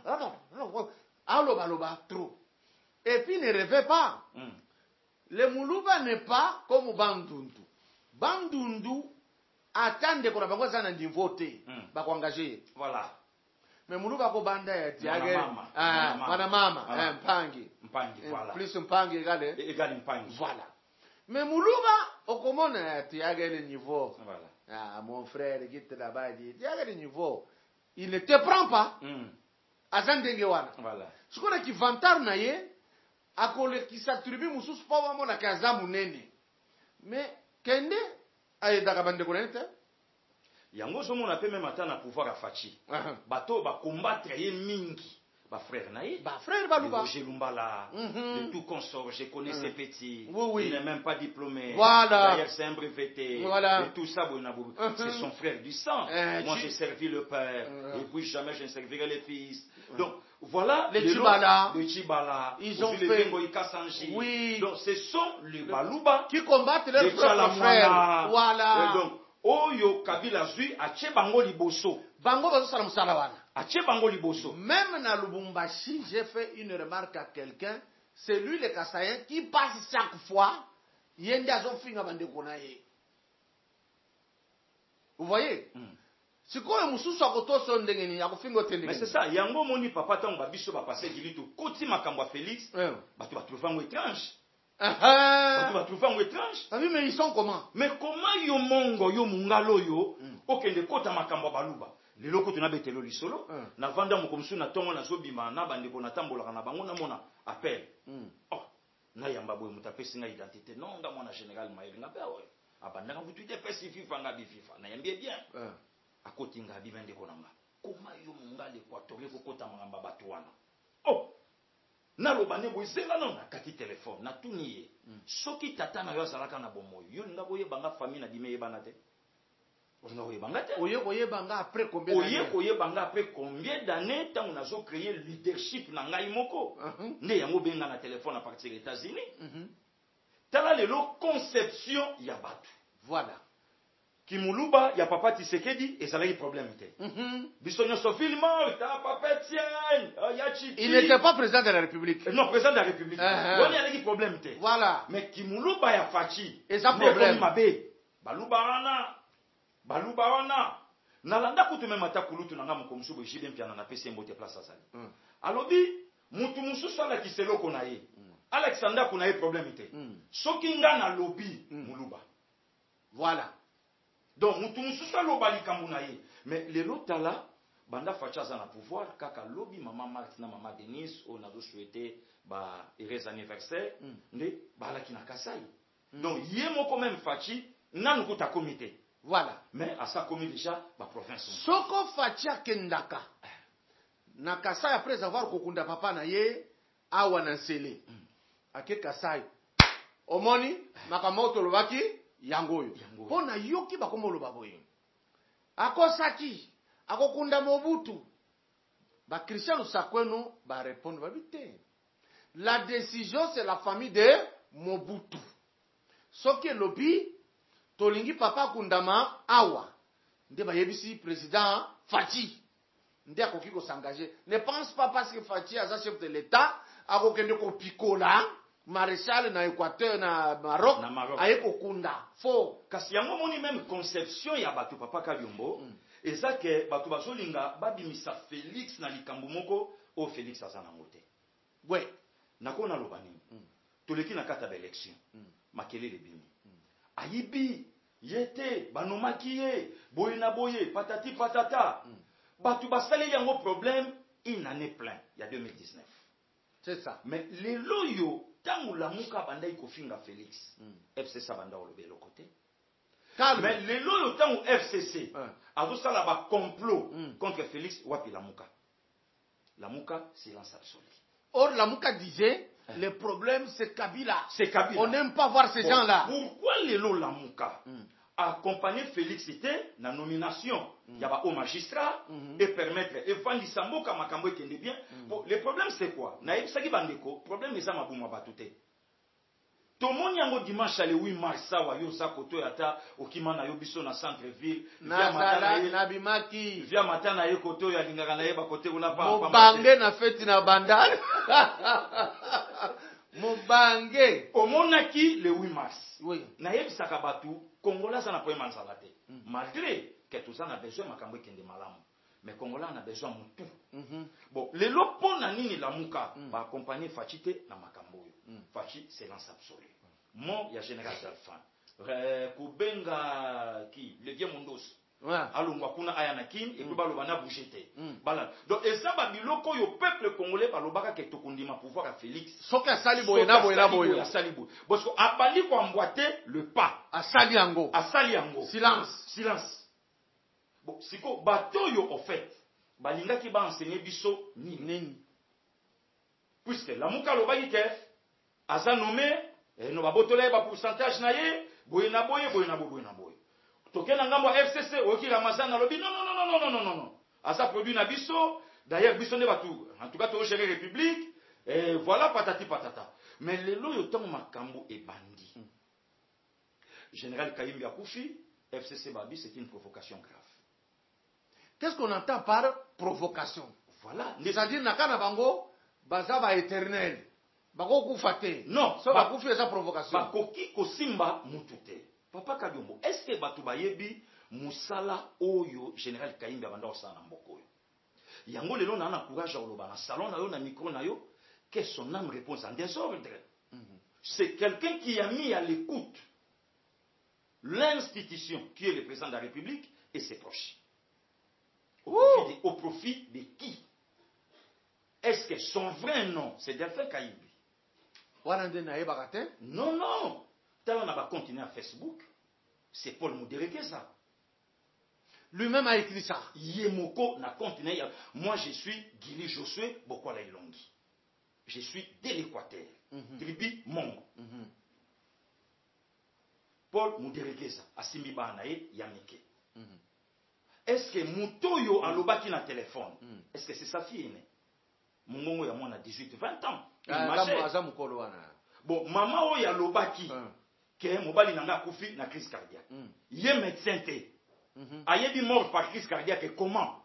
Speaker 2: Aloba trop. Et puis ne rêvez pas. Le Muluba n'est pas comme Bandundu. Bandundu attendent qu'on a besoin d'un niveau T. Bah engager.
Speaker 3: Voilà.
Speaker 2: Mais Muluba ko banda ya tiage. Mama. Mpangi.
Speaker 3: Voilà.
Speaker 2: Plus Mpangi égale
Speaker 3: Mpangi.
Speaker 2: Voilà. Mais Muluba okomona tiage le niveau.
Speaker 3: Voilà.
Speaker 2: Ah mon frère qui te là-bas dit tiage le niveau. Il ne te prend pas. Azandenge wana.
Speaker 3: Voilà.
Speaker 2: Ce qu'on a qui vantar na ye akole qui s'attribue mususu pa wa mona kaza munene. Mais kende ayedaka bande konete.
Speaker 3: Yango somo na pe même ata na pouvoir a fachi. Bato ba combattre ye mingi. Ba frère na ye.
Speaker 2: Ba frère Baluba.
Speaker 3: Roger Lumbala. De tout consort, je connais ces petits.
Speaker 2: Oui.
Speaker 3: Il n'est même pas diplômé.
Speaker 2: Voilà.
Speaker 3: D'ailleurs, c'est un breveté.
Speaker 2: Voilà.
Speaker 3: Et tout ça, c'est son frère du sang. Moi, j'ai servi le père. Et puis jamais je ne servirai les fils. Donc, voilà.
Speaker 2: Les Chibala.
Speaker 3: Les Chibala.
Speaker 2: Ils ont fait.
Speaker 3: Oui. Donc, ce sont les Baluba.
Speaker 2: Qui combattent leurs propres frères. Voilà.
Speaker 3: Et donc, Oyo Kabila Zui, Ache Bango Liboso.
Speaker 2: Bango Bazo Salam Salawana.
Speaker 3: Ache Bango Liboso.
Speaker 2: Même dans Lubumbashi, j'ai fait une remarque à quelqu'un. C'est lui le Kassayen qui passe chaque fois. Yende Azofinga Bande Konaye. Vous voyez? C'est quoi le moussou Sokoto Sondengeni, Yakofingo Tendengeni?
Speaker 3: Mais c'est ça, Yango Moni Papa Tanga Biso va passer Gilito. Koti Makamba Félix, bah tu vas trouver un étrange. Tu vas trouver un étrange.
Speaker 2: Ah oui, mais ils sont comment?
Speaker 3: Mais comment yo mongo yo mungalo yo okende kota makambo baluba lelo ko tuna betelo lisolo na vanda mo komsu na tongo na zobima na bandeko na tambola na bango na mona appel na yamba boy mutapesi nga identité non nga mona général Maïli nga ba ouais abanda nga butuite pesi FIFA nga bi FIFA na yambie bien akoti nga bi bandeko nanga comment yo mungale Équatorien ko kota mangamba batu wana na lobane boisenga non na kati téléphone na tuniye soki tata na yo azalaka na bomoyo yo linga boyebanga famille na dime yebana te olinga boyebanga te
Speaker 2: oyebanga après combien d'années
Speaker 3: oyebanga après combien d'années tant on a créé leadership na ngai moko ne yango benga na téléphone à partir des États-Unis tala lelo conception ya batu
Speaker 2: voilà
Speaker 3: Kimuluba ya papa Tshisekedi ezalaki problème te. Bisonyo Sofilma ta papa Etienne ya Chiti.
Speaker 2: Il n'était pas président de la République.
Speaker 3: Non, président de la République. On y a des problèmes te.
Speaker 2: Voilà.
Speaker 3: Mais Kimuluba ya Fachi.
Speaker 2: Et ça problème.
Speaker 3: Baluba wana. Nalanda kutu même ata kulutu nanga mokomsu bo jide mpiana na pesi mbote place azali. Alobi mutu mususu ala kiselo kona ye. Alexander kuna ye problème te. Soki nga na lobby Muluba.
Speaker 2: Voilà.
Speaker 3: Donc, mutu mususu aloba likambo na ye. Mais lelo tala, banda facha za na pouvoir kaka lobby maman Marthe na maman Denise on a souhaité ba heureux anniversaire nde balaki na Kasai. Donc yemo quand même fachi nanu kuta comité.
Speaker 2: Voilà.
Speaker 3: Mais à sa comité déjà ba province.
Speaker 2: Soko facha kendaka. Na Kasai après avoir kokunda papa na ye awa na Nsele. Ake Kasai. Omoni makamoto lobaki yangoyo. Pona yoki bakomo lobaboyo. Akosaki akokunda Mobutu. Ba Christian Lusakwenu ba répondre ba bité. La décision c'est la famille de Mobutu. Soki lobi tolingi papa kundama awa. Nde ba yebisi président Fachi. Nde akoki ko s'engager. Ne pense pas parce que Fachi a chef de l'État akokende ko pikola maréchal na Équateur na Maroc aye kokunda. Faux.
Speaker 3: Kasi yango moni même conception ya batu papa Kabyombo. Eza ke batu bazolinga babimisa Félix na likambo moko o Félix azana ngote.
Speaker 2: Ouais.
Speaker 3: Nakona lobani. Toleki na kata ba élection. Makelele bimi. Ayibi yete banomaki ye boye na boye patati patata. Batu basali yango problème une année plein il y a 2019.
Speaker 2: C'est ça.
Speaker 3: Mais les loyo tangu la muka banda ikofinga Félix. FCC banda olobe lo côté.
Speaker 2: Calme.
Speaker 3: Mais les loyo tangu FCC a ça là bas complot contre Félix wapi la muka. La muka silence absolu.
Speaker 2: Or la muka disait le problème c'est Kabila.
Speaker 3: C'est Kabila.
Speaker 2: On n'aime pas voir ces gens-là.
Speaker 3: Pourquoi les loyo la muka accompagner Félix était la nomination il y a au magistrat et permettre et vandi samboka makambo ekende bien. Bon, le problème c'est quoi? Na yebisaki bandeko problème eza mabuma batute. Tomoni yango dimanche le 8 mars sawa yo sa koto yata okima na yo biso na centre ville
Speaker 2: via matana na bimaki
Speaker 3: via matana ye koto ya lingaka na yeba kote una pa
Speaker 2: Mobange na feti na bandal. Mobange
Speaker 3: omonaki le 8 mars.
Speaker 2: Oui.
Speaker 3: Na yebisaka batu Congolais ça n'a pas manzala te. Malgré que tout ça n'a besoin makambo kende malamu. Mais Congolais on a besoin mutu. Bon, les lopons na nini la muka va accompagner Fachite na makambo yo. Fachi silence absolu. Mon ya général Delphin. Kubenga qui le vieux Mondos. Alungwa kuna ayana kin et puis balobana bougete. Bala. Donc et ça ba biloko yo peuple congolais balobaka ke tokundima pouvoir à Félix.
Speaker 2: Soki asali boye na boye na boye.
Speaker 3: Asali boye. Parce que abali ko emboîter le pas.
Speaker 2: Asali yango.
Speaker 3: Asali yango.
Speaker 2: Silence.
Speaker 3: Silence. Bon, siko bato yo au fait balinga ki ba enseigner biso nini. Puisque la muka lobaki ke asa nommé no babotola ba pourcentage na ye boye na boye boye na boye boye na boye. Tokena ngambo FCC oki ramazana lobi non. Asa produit na biso d'ailleurs biso ne batou en tout cas to gérer république et voilà patati patata. Mais le loyo tango makambo e bandi. Général Kayimbi Akoufi FCC babi c'est une provocation grave.
Speaker 2: Qu'est-ce qu'on entend par provocation?
Speaker 3: Voilà,
Speaker 2: c'est-à-dire nakana bango baza ba éternel. Bako kufate.
Speaker 3: Non,
Speaker 2: ça va kufi esa provocation.
Speaker 3: Bakoki kosimba mutute. Papa Kabyombo, est-ce que batu bayebi musala oyo général Kayimbi abanda osana mboko oyo? Yango lelo na courage oloba na salon na yo na micro na yo que son âme répond en désordre. C'est quelqu'un qui a mis à l'écoute l'institution qui est le président de la République et ses proches. Au profit de qui? Est-ce que son vrai nom c'est Delphin Kayimbi? Non. Talon n'a pas continué à Facebook. C'est Paul Muderekeza.
Speaker 2: Lui-même a écrit ça.
Speaker 3: Yemoko n'a continué. Moi, je suis Guili Josué Bokwala Ilongi. Je suis de l'Équateur. Tribi Mongo. Paul Muderekeza. Asimi Banae Yamike. Est-ce que Mutoyo a lobaki na téléphone? Est-ce que c'est sa fille aînée? Mongo ya a 18-20 ans. Bon, maman oya lobaki. Que mobali nanga kufi na crise cardiaque. Yé médecin té. Ayebi mort par crise cardiaque comment?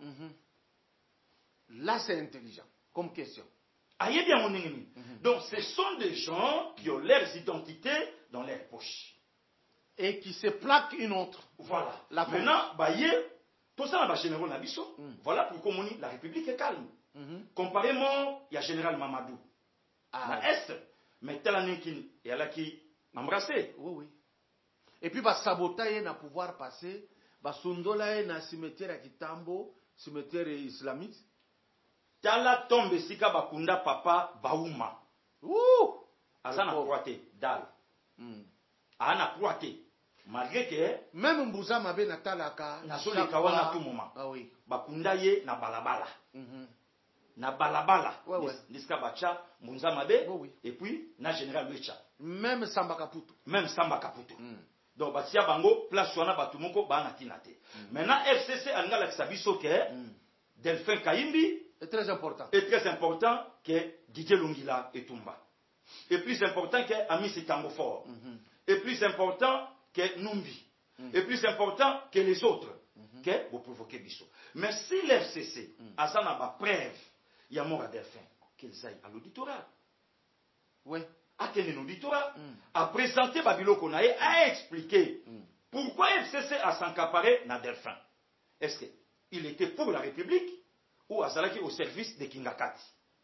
Speaker 2: Là c'est intelligent comme question.
Speaker 3: Ayebi mon ennemi. Donc ce sont des gens qui ont leurs identités dans leurs poches
Speaker 2: et qui se plaquent une autre.
Speaker 3: Voilà. Maintenant baye tout ça va général Nabiso. Voilà pourquoi la République est calme. Comparément il y a général Mamadou. Na est mais tel année qui et là qui embrasser.
Speaker 2: Oui. Et puis, saboter na pouvoir passer, sondola na cimetière à Kitambo, cimetière islamique.
Speaker 3: Tala tombe sika bakunda papa Baouma.
Speaker 2: Ouh!
Speaker 3: Asana croité dal. Ana croité. Malgré que
Speaker 2: même Mbouza Mabe Natalaka
Speaker 3: na soli kawana tout moment.
Speaker 2: Ah oui.
Speaker 3: Bakunda ye na balabala. Na balabala. Niska bacha Mbouza Mabe et puis na général Lucha.
Speaker 2: Même Samba Kaputu.
Speaker 3: Même Samba Kaputu. Donc batia bango place wana batumoko bana tinate. Maintenant FCC anga la kisabiso ke Delphin Kaimbi
Speaker 2: est très important.
Speaker 3: Et très important que Didier Lungila et Tumba. Et plus important que Amis Tangofor. Et plus important que Numbi. Et plus important que les autres. Que vous provoquez Bissot. Mais si l'FCC a ça n'a pas preuve, il y a mort à Delphin, qu'ils aillent à l'auditorat.
Speaker 2: Oui.
Speaker 3: À quel auditorat à présenter Babilo Konae, à expliquer pourquoi FCC a s'encaparé dans Delphin. Est-ce qu'il était pour la République ou Azalaki au service de Kingakati?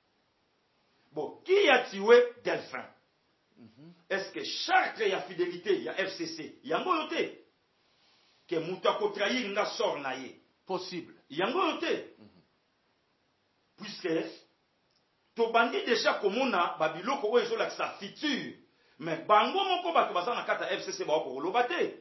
Speaker 3: Bon, qui a tué Delphin? Est-ce que chaque y a fidélité, il y a FCC, il y a ngoyote que Moutako trahir nga sort naye?
Speaker 2: Possible.
Speaker 3: Il y a ngoyote. Puisque Tobandi déjà comme on a Babiloko ou ezo la sa future. Mais bango moko bato basana kata FCC ba ko lobate.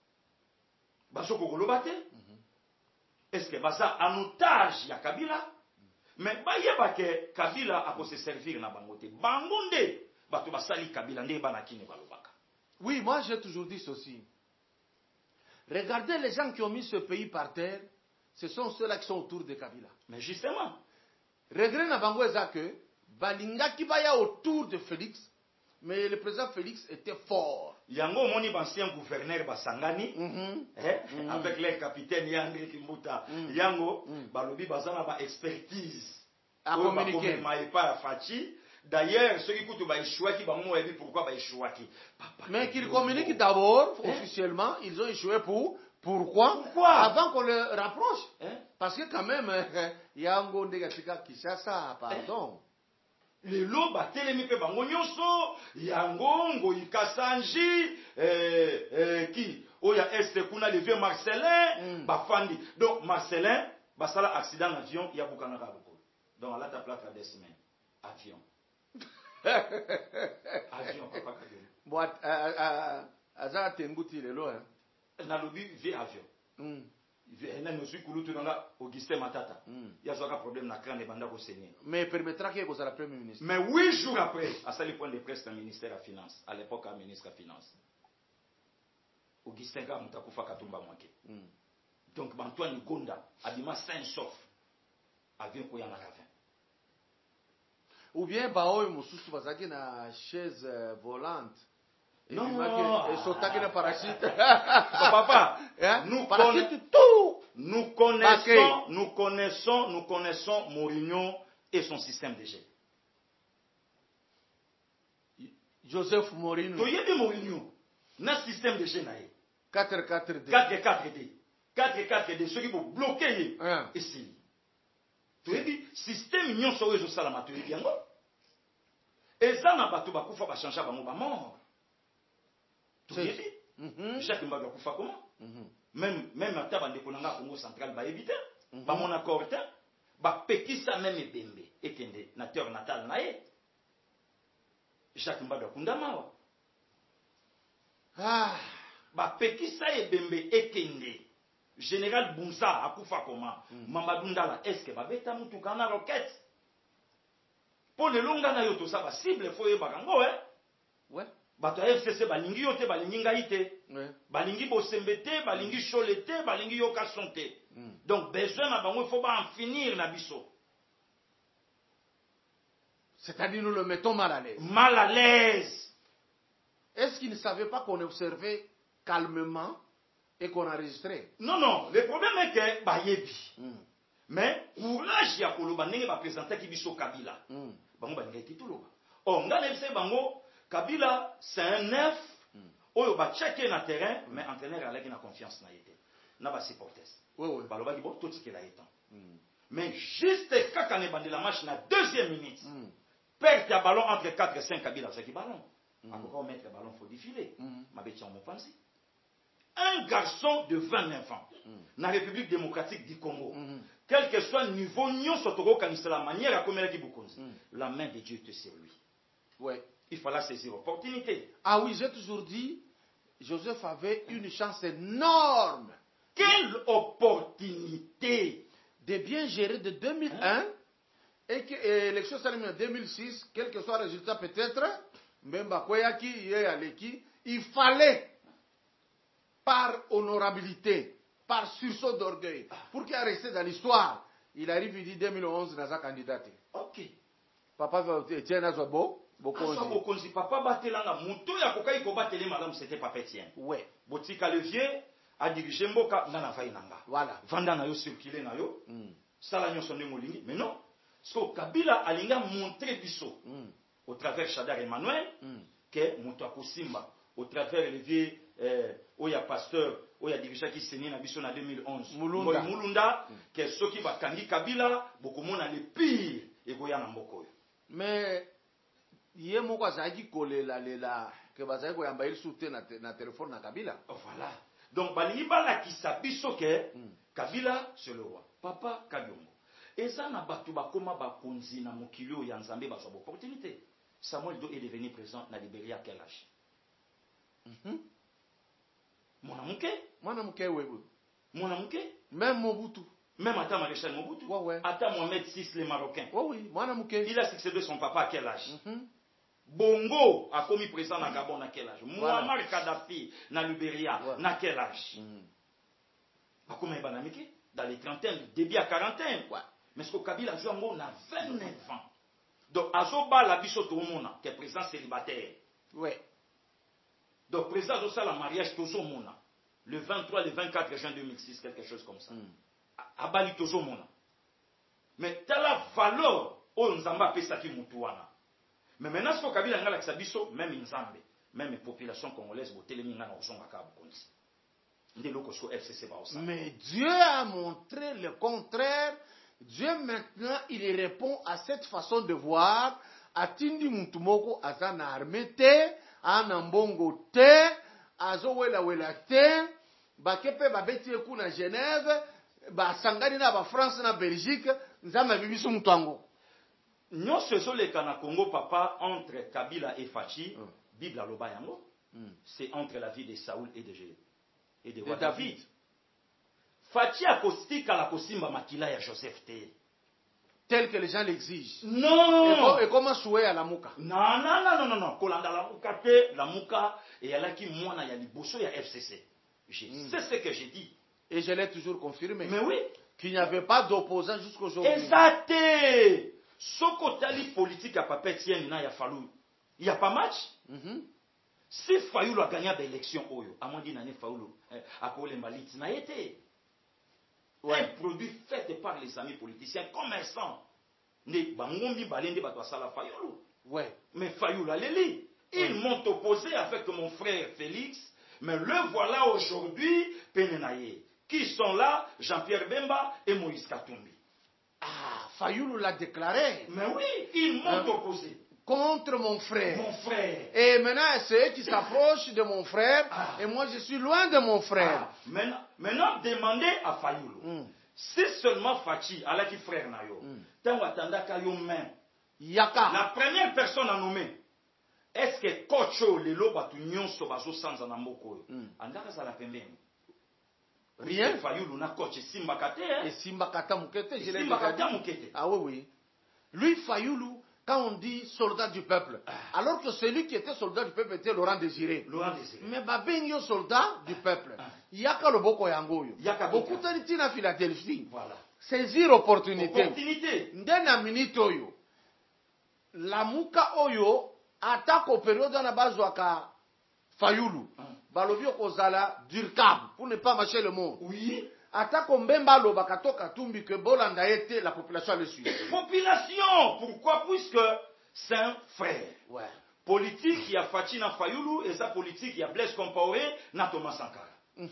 Speaker 3: Baso ko lobate. Est-ce que basa en otage ya Kabila? Mais bayeba ke Kabila a ko se servir na bangote. Bangonde bato basali Kabila nde bana kine balobaka.
Speaker 2: Oui, moi j'ai toujours dit ceci. Regardez les gens qui ont mis ce pays par terre, ce sont ceux-là qui sont autour de Kabila.
Speaker 3: Mais justement,
Speaker 2: regret na bango eza que balinga ki baya autour de Félix, mais le président Félix était fort.
Speaker 3: Yango moni ancien gouverneur basangani avec les capitaines Yandri Kimbuta. Yango balobi bazana ba expertise
Speaker 2: à communiquer.
Speaker 3: Pas Fachi. D'ailleurs, ceux qui écoutent échoué qui vont dire pourquoi ba échoué.
Speaker 2: Mais qu'ils communiquent d'abord officiellement, ils ont échoué pourquoi? Avant qu'on le rapproche. Parce que quand même, Yango Negatika Kishasa, pardon.
Speaker 3: Les lots batelemi pe bango nyonso yango ngoyi kasanji qui oya est kuna le vieux Marcelin bafandi. Donc Marcelin basala accident avion ya bukana ka boko. Donc ala ta plate des semaines avion. Avion papa ka bien.
Speaker 2: Boat aza tenguti le lo hein.
Speaker 3: Na lobi vie avion. Vena no sukulutu nanga Augustin Matata. Il y a un problème na crâne banda ko Seigneur.
Speaker 2: Mais permettra qu'il soit la premier ministre.
Speaker 3: Mais 8 jours après, à ça le point de presse dans le ministère de la Finance, à l'époque à ministre de la Finance. Augustin Ka mutakufa katumba mwake. Donc Antoine Gonda abima sain sauf avion ko yana ravin.
Speaker 2: Ou bien baoy mususu bazaki na chaise volante.
Speaker 3: Non,
Speaker 2: et sauter na parachute.
Speaker 3: Papa, nous connaissons Mourinho et son système de jeu.
Speaker 2: Joseph Mourinho.
Speaker 3: Tu y Mourinho, na système de jeu naé.
Speaker 2: 4-4-2.
Speaker 3: 4-4-2. 4-4-2. Ceux qui vont bloquer ici. Tu y dis système union sur les salama tu y dis yango. Et ça n'a pas tout bakufa ba changer bango ba mort. Chaque mbaba kufa comment même à tabande konanga Congo central ba éviter ba mon accord ba pekisa même ebembe ekende na terre natale naé Jacques Mbaba kundama ba pekisa ebembe ekende général Bunza akufa comment Mamadou Ndala est-ce que ba beta mutu kana roquette pour le longa na yoto ça ba cible faut yebakango
Speaker 2: ouais.
Speaker 3: Bato FCC balingi yote balingi ngaite balingi bosembete balingi cholete balingi yoka sonte. Donc besoin na bango il faut en finir na biso.
Speaker 2: C'est-à-dire nous le mettons mal à l'aise.
Speaker 3: Mal à l'aise.
Speaker 2: Est-ce qu'ils ne savaient pas qu'on observait calmement et qu'on enregistrait?
Speaker 3: Non, le problème est que bayebi. Mais courage ya koloba ndenge ba présenter ki biso Kabila. Bango balingi kituluba. On ngana FCC bango Kabila, c'est un neuf. Oyo ba checker na terrain, mais entraîneur avec na confiance na yete. Na ba supporters.
Speaker 2: Oui.
Speaker 3: Baloba ki bo tout ce qu'il a étant. Mais juste quand on est bandé la match na deuxième minute. Perte ya ballon entre 4 et 5 Kabila, c'est qui ballon. Encore mettre le ballon faut défiler. Ma bête on me pense. Un garçon de 29 ans, na République démocratique du Congo, quel que soit le niveau, la manière à comment la main de Dieu était sur lui.
Speaker 2: Ouais.
Speaker 3: Il fallait saisir l'opportunité.
Speaker 2: Ah oui, j'ai toujours dit, Joseph avait une chance énorme.
Speaker 3: Quelle opportunité
Speaker 2: de bien gérer de 2001 et que l'élection s'est en 2006, quel que soit le résultat peut-être, même il fallait, par honorabilité, par sursaut d'orgueil, pour qu'il reste dans l'histoire, il arrive, il dit 2011, dans sa candidature.
Speaker 3: Ok.
Speaker 2: Papa Etienne Azobo,
Speaker 3: papa batelanga muto ya kokai ko batele madame c'était papa Etienne.
Speaker 2: Ouais.
Speaker 3: Botika levier a dirigé mboka ngana vai nanga.
Speaker 2: Voilà.
Speaker 3: Vanda na yo circuler na yo. Sala nyo sonde molingi. Mais non. Parce que Kabila alinga montrer biso au travers Chadar Emmanuel que muto akosimba au travers levier oya pasteur oya dirigé qui seni na biso na 2011. Mulunda que soki bakangi Kabila bokomona le pire et koya na mboko.
Speaker 2: Mais yé moko azaki kolela lela ke bazaki koyamba il soute na téléphone na Kabila.
Speaker 3: Voilà. Donc balingi balakisa biso ke Kabila c'est le roi. Papa Kabyongo. Et ça na batu bakoma bakonzi na mokili oyo ya Nzambe bazwa opportunité. Samuel Do est devenu président na Libéria à quel âge? Mwana muke
Speaker 2: wewe.
Speaker 3: Même Mobutu. Même Ata Maréchal Mobutu.
Speaker 2: Ouais.
Speaker 3: Ata Mohamed VI les Marocains.
Speaker 2: Oui, mwana muke.
Speaker 3: Il a succédé son papa à quel âge? Bongo a commis président na Gabon à quel âge? Muammar Kadhafi na Libéria na quel âge? A combien banamiki? Dans les trentaines, début à quarantaine. Mais ce que Kabila joue en a 29 ans. Donc Azoba la biso tout le monde qui est président célibataire.
Speaker 2: Ouais.
Speaker 3: Donc président Azosa la mariage tout le monde. Le 23, le 24 juin 2006, quelque chose comme ça. Abali tout le monde. Mais t'as la valeur où Nzamba peut s'acquérir mutuana. Mais maintenant ce que Kabila ngala kisabiso même Nzambe, même les populations congolaises bo telemi ngana osonga ka bukonzi.
Speaker 2: Mais Dieu a montré le contraire. Dieu maintenant, il répond à cette façon de voir. Atindi mutumoko azana armete, anambongo te, azo wela te, bakepe babeti eku na Genève, ba sangani na ba France na Belgique, nzama bibiso mutango.
Speaker 3: Nyo seso le kana Congo papa entre Kabila et Fachi, Bible aloba yango. C'est entre la vie de Saoul et de David. Fachi akostika la kosimba makila ya Joseph te.
Speaker 2: Tel que les gens l'exigent.
Speaker 3: Non.
Speaker 2: Et comment souhaiter à la mouka?
Speaker 3: Non. Kolanda la mouka te, la mouka et alaki mwana ya liboso ya FCC. C'est ce que j'ai dit.
Speaker 2: Et je l'ai toujours confirmé.
Speaker 3: Mais oui.
Speaker 2: Qu'il n'y avait pas d'opposant jusqu'aujourd'hui.
Speaker 3: Exact. Soko tali politique à Papa Etienne na ya Fayulu. Il n'y a pas match. Si Fayulu a gagné l'élection, à mon dit n'année Fayulu, à quoi les malites n'a été. Un produit fait par les amis politiciens, commerçants. Ne bangombi balende batwasala Fayulu.
Speaker 2: Ouais.
Speaker 3: Mais Fayulu allez. Ils m'ont opposé avec mon frère Félix, mais le voilà aujourd'hui, Penenaye. Qui sont là? Jean-Pierre Bemba et Moïse Katumbi.
Speaker 2: Ah, Fayulu l'a déclaré.
Speaker 3: Mais oui, ils m'ont opposé.
Speaker 2: Contre mon frère.
Speaker 3: Mon frère.
Speaker 2: Et maintenant, c'est eux qui s'approchent de mon frère. Et moi, je suis loin de mon frère.
Speaker 3: Maintenant, demandez à Fayulu. Si seulement Fachi, à la qui frère Nayo, tant attendant kayo même.
Speaker 2: Yaka.
Speaker 3: La première personne à nommer. Est-ce que Kocho, le loba tu nyon sobazo sans anamboko? Andaka sa la pembeni.
Speaker 2: Rien.
Speaker 3: Fayulu na coach Simbakate.
Speaker 2: Et Simbakata Mukete, je l'ai
Speaker 3: Simbakata Mukete.
Speaker 2: Ah oui. Lui, Fayulu, quand on dit soldat du peuple, alors que celui qui était soldat du peuple était Laurent Désiré. Mais Babengyo soldat du peuple. Yaka le boko yangoyo. Beaucoup de temps à Philadelphie.
Speaker 3: Voilà.
Speaker 2: Saisir opportunité. Ndena minitoyo. La muka oyo attaque au période dans la base waka Fayulu. Balobi okozala durcable pour ne pas mâcher le mot.
Speaker 3: Oui.
Speaker 2: Attaque au Mbemba Lobakato Katumbi que Bolanda était la population le suit.
Speaker 3: Population. Pourquoi? Puisque c'est un frère.
Speaker 2: Ouais.
Speaker 3: Politique, il y a Fatina Fayulu et sa politique, il y a Blaise Compaoré, na Thomas Sankara.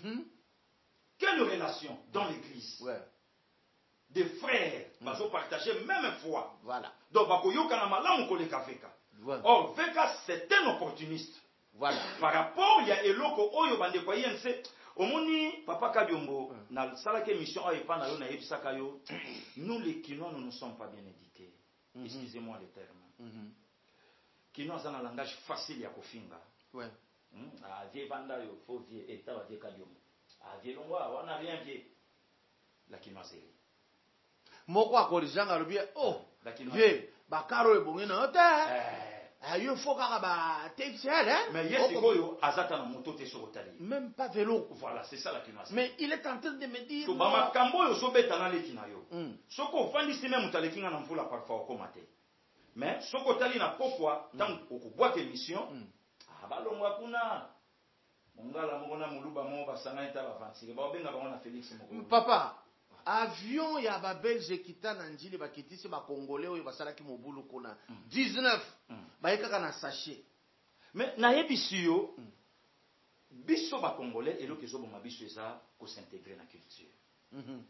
Speaker 3: Quelle relation dans l'église?
Speaker 2: Ouais.
Speaker 3: Des frères, ils ont partagé même foi.
Speaker 2: Voilà.
Speaker 3: Donc, Bakoyo Kanamala, on connaît Veka. Or, Veka, c'est un opportuniste.
Speaker 2: Voilà.
Speaker 3: Par rapport, il y a Eloko Oyo Bande Koyense, Omoni papa Kadiombo na salaka émission a epa na yo na yebisaka yo. Nous les Kinois nous ne sommes pas bien éduqués. Excusez-moi les termes. Kinois ont un langage facile ya kofinga.
Speaker 2: Ouais.
Speaker 3: Ah vie banda yo faut vie état va vie Kadiombo. Ah vie longwa on a rien vie. La Kinoiserie.
Speaker 2: Moko akolijanga lobi oh vie bakaro ebonge na hotel. Il faut
Speaker 3: mais Yesikoyo azata na moto te sokotali.
Speaker 2: Même pas vélo.
Speaker 3: Voilà, c'est ça la Kinoiserie.
Speaker 2: Mais il est en train de me dire
Speaker 3: to ba makambo yo so beta na leki na yo. Soko fandi si même mutalekinga na mvula parfois okomate. Mais sokotali na pokwa tant okubwa émission abalongwa kuna mongala mona muluba mo basanga eta ba vansire ba benga ba na Félix Moko.
Speaker 2: Papa avion ya ba Belge kita na njili bakitisi ba Congolais oyo basalaki mobulu kuna 19 bayekaka na sachet.
Speaker 3: Mais na yebisi yo biso ba Congolais eloko ezoboma biso eza ko s'intégrer na culture.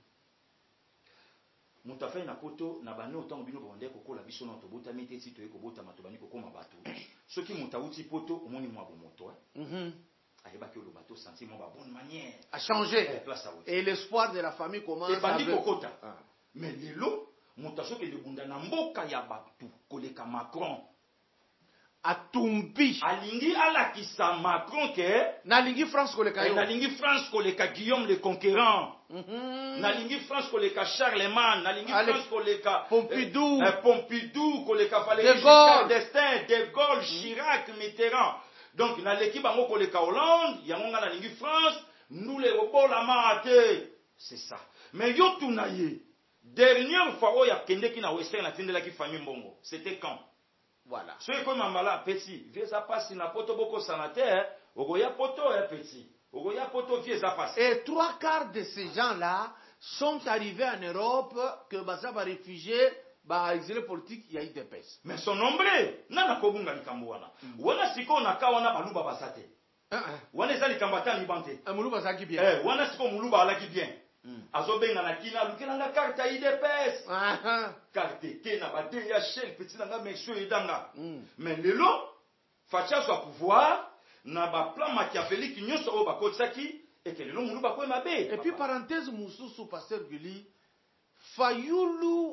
Speaker 3: Mutafa na poto na bane otango bino bonde kokola biso na tobota mite ti toyeko bota matobani kokoma bato. Soki mutauti poto omoni mwa bomoto ayebaki le bateau senti mon bonne manière
Speaker 2: a changé et l'espoir de la famille commence
Speaker 3: à kokota. Mais lelo mutaso ke de bunda na mboka ya batu koleka Macron
Speaker 2: atumbi
Speaker 3: alingi alakisa Macron ke
Speaker 2: nalingi France koleka yo
Speaker 3: nalingi France koleka Guillaume le Conquérant nalingi France koleka Charlemagne nalingi France koleka Pompidou koleka Valéry Giscard d'Estaing De Gaulle Chirac Mitterrand. Donc, dans l'équipe à koleka Hollande, il y a un gars dans France, nous les robots la maté. C'est ça. Mais yo tunaye, dernière fois où il y a kende qui na western la tinde la qui famille mbongo, c'était quand?
Speaker 2: Voilà.
Speaker 3: Ceux comme Mambala petit, vieux ça passe na poto boko sanataire, ogoya poto petit, ogoya poto vieux ça passe.
Speaker 2: Et 3/4 de ces gens-là sont arrivés en Europe que basa ba réfugiés. Bah, exilé politique, il y a eu des pèses.
Speaker 3: Mais son nombre, nana kobunga likambo wana. Wana siko na ka wana baluba basate. Wana eza likambata libante.
Speaker 2: Muluba zaki bien.
Speaker 3: Wana siko muluba alaki bien. Azobenga na kina lukelanga carte ya IDPS. Carte ke na ba DHL petit nanga monsieur edanga. Mais lelo facha so pouvoir na ba plan machiavélique nyoso o bakotsaki et que lelo muluba ko mabe.
Speaker 2: Et puis parenthèse mususu pasteur Guli Fayulu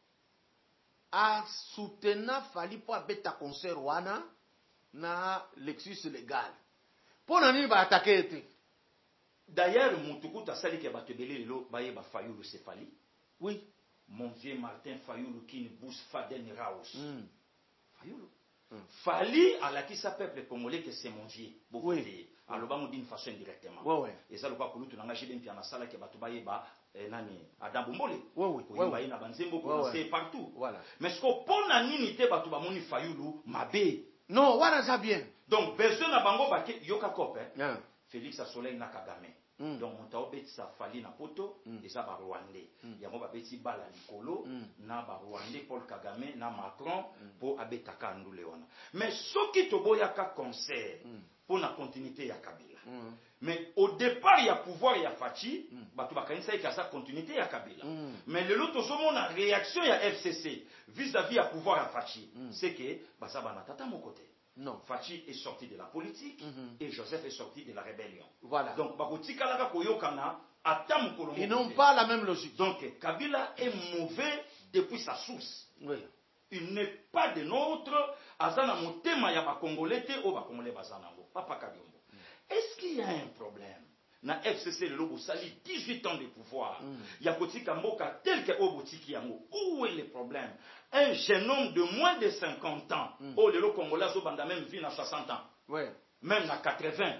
Speaker 2: a soutenu Fali pour abeta concert wana na Lexus légal. Pour nani ba attaquer.
Speaker 3: D'ailleurs mutukuta sali ke batebele lelo baye ba Fayulu se Fali.
Speaker 2: Oui.
Speaker 3: Mon vieux Martin Fayulu qui ne bouge Faden Raus. Fayulu. Fali à la qui s'appelle peuple congolais que c'est mon vieux.
Speaker 2: Oui.
Speaker 3: Alors on dit d'une façon indirectement.
Speaker 2: Ouais.
Speaker 3: Et ça le quoi pour nous n'engagé bien piana sala ke batu baye ba nani Adam Bombole.
Speaker 2: Oui.
Speaker 3: Baye na banzembo c'est partout.
Speaker 2: Voilà.
Speaker 3: Mais ce qu'on pona nini te batu ba moni Fayulu mabe.
Speaker 2: Non, voilà ça bien.
Speaker 3: Donc besoin na bango ba yoka kope. Félix a Soleil na Kagame. Donc on t'a obéi ça Fali na poto et ça ba Rwandais. Yango ba beti bala likolo na ba Rwandais Paul Kagame na Macron pour abetaka ndule wana. Mais soki toboya ka concert pour la continuité ya Kabila. Mais au départ il y a pouvoir ya Fachi, batu bakanisa ka sa continuité ya Kabila. Mais le lot tozomo na réaction ya FCC vis-à-vis ya pouvoir ya Fachi, c'est que basa bana tata mon côté.
Speaker 2: Non.
Speaker 3: Fachi est sorti de la politique et Joseph est sorti de la rébellion.
Speaker 2: Voilà.
Speaker 3: Donc, bakotikalaka koyokana atam kolombo.
Speaker 2: Ils n'ont pas la même logique.
Speaker 3: Donc, Kabila est mauvais depuis sa source.
Speaker 2: Oui.
Speaker 3: Il n'est pas de notre azana motema ya ba congolais te o ba congolais bazanango. Papa Kadiombo. Est-ce qu'il y a un problème? Na FCC le lobo sali 18 ans de pouvoir. Ya kotika mboka tel que obotiki yango. Où est le problème? Un jeune homme de moins de 50 ans. Oh, le lo congolais so banda même vie na 60 ans.
Speaker 2: Ouais.
Speaker 3: Même na 80.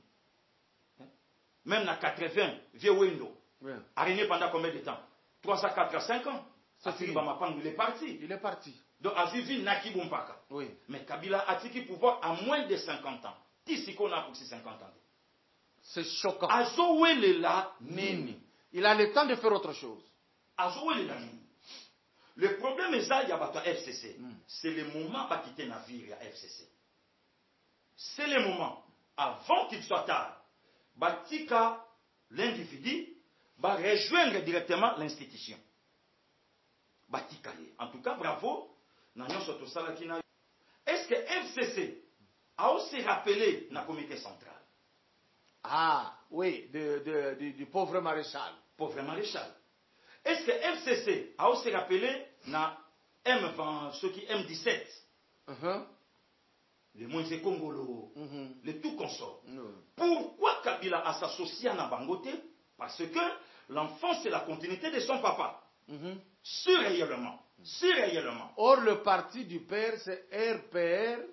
Speaker 3: Même na 80, vieux Wendo.
Speaker 2: Ouais.
Speaker 3: A régné pendant combien de temps? 3 à 4 à 5 ans.
Speaker 2: Ça finit.
Speaker 3: Il est parti.
Speaker 2: Il est parti.
Speaker 3: Donc Azizi Naki Bumpaka.
Speaker 2: Oui.
Speaker 3: Mais Kabila a tiki pouvoir à moins de 50 ans. Tisiko na pour 50 ans.
Speaker 2: C'est choquant.
Speaker 3: Azowele la
Speaker 2: Nini. Il a le temps de faire autre chose.
Speaker 3: Azowele la nini. Le problème est ça, il y a FCC. C'est le moment où quitter la ville à FCC. C'est le moment, avant qu'il soit tard, Batika, l'individu, va rejoindre directement l'institution. Batika. En tout cas, bravo. Est-ce que FCC a aussi rappelé dans le comité central?
Speaker 2: Ah, oui, du pauvre maréchal.
Speaker 3: Pauvre maréchal. Est-ce que FCC a aussi rappelé na M20, ceux qui M17, les Moïse Congolo, les tout consorts. Pourquoi Kabila a s'associé à Nabangote? Parce que l'enfant, c'est la continuité de son papa. Surréellement.
Speaker 2: Or, le parti du père, c'est RPR.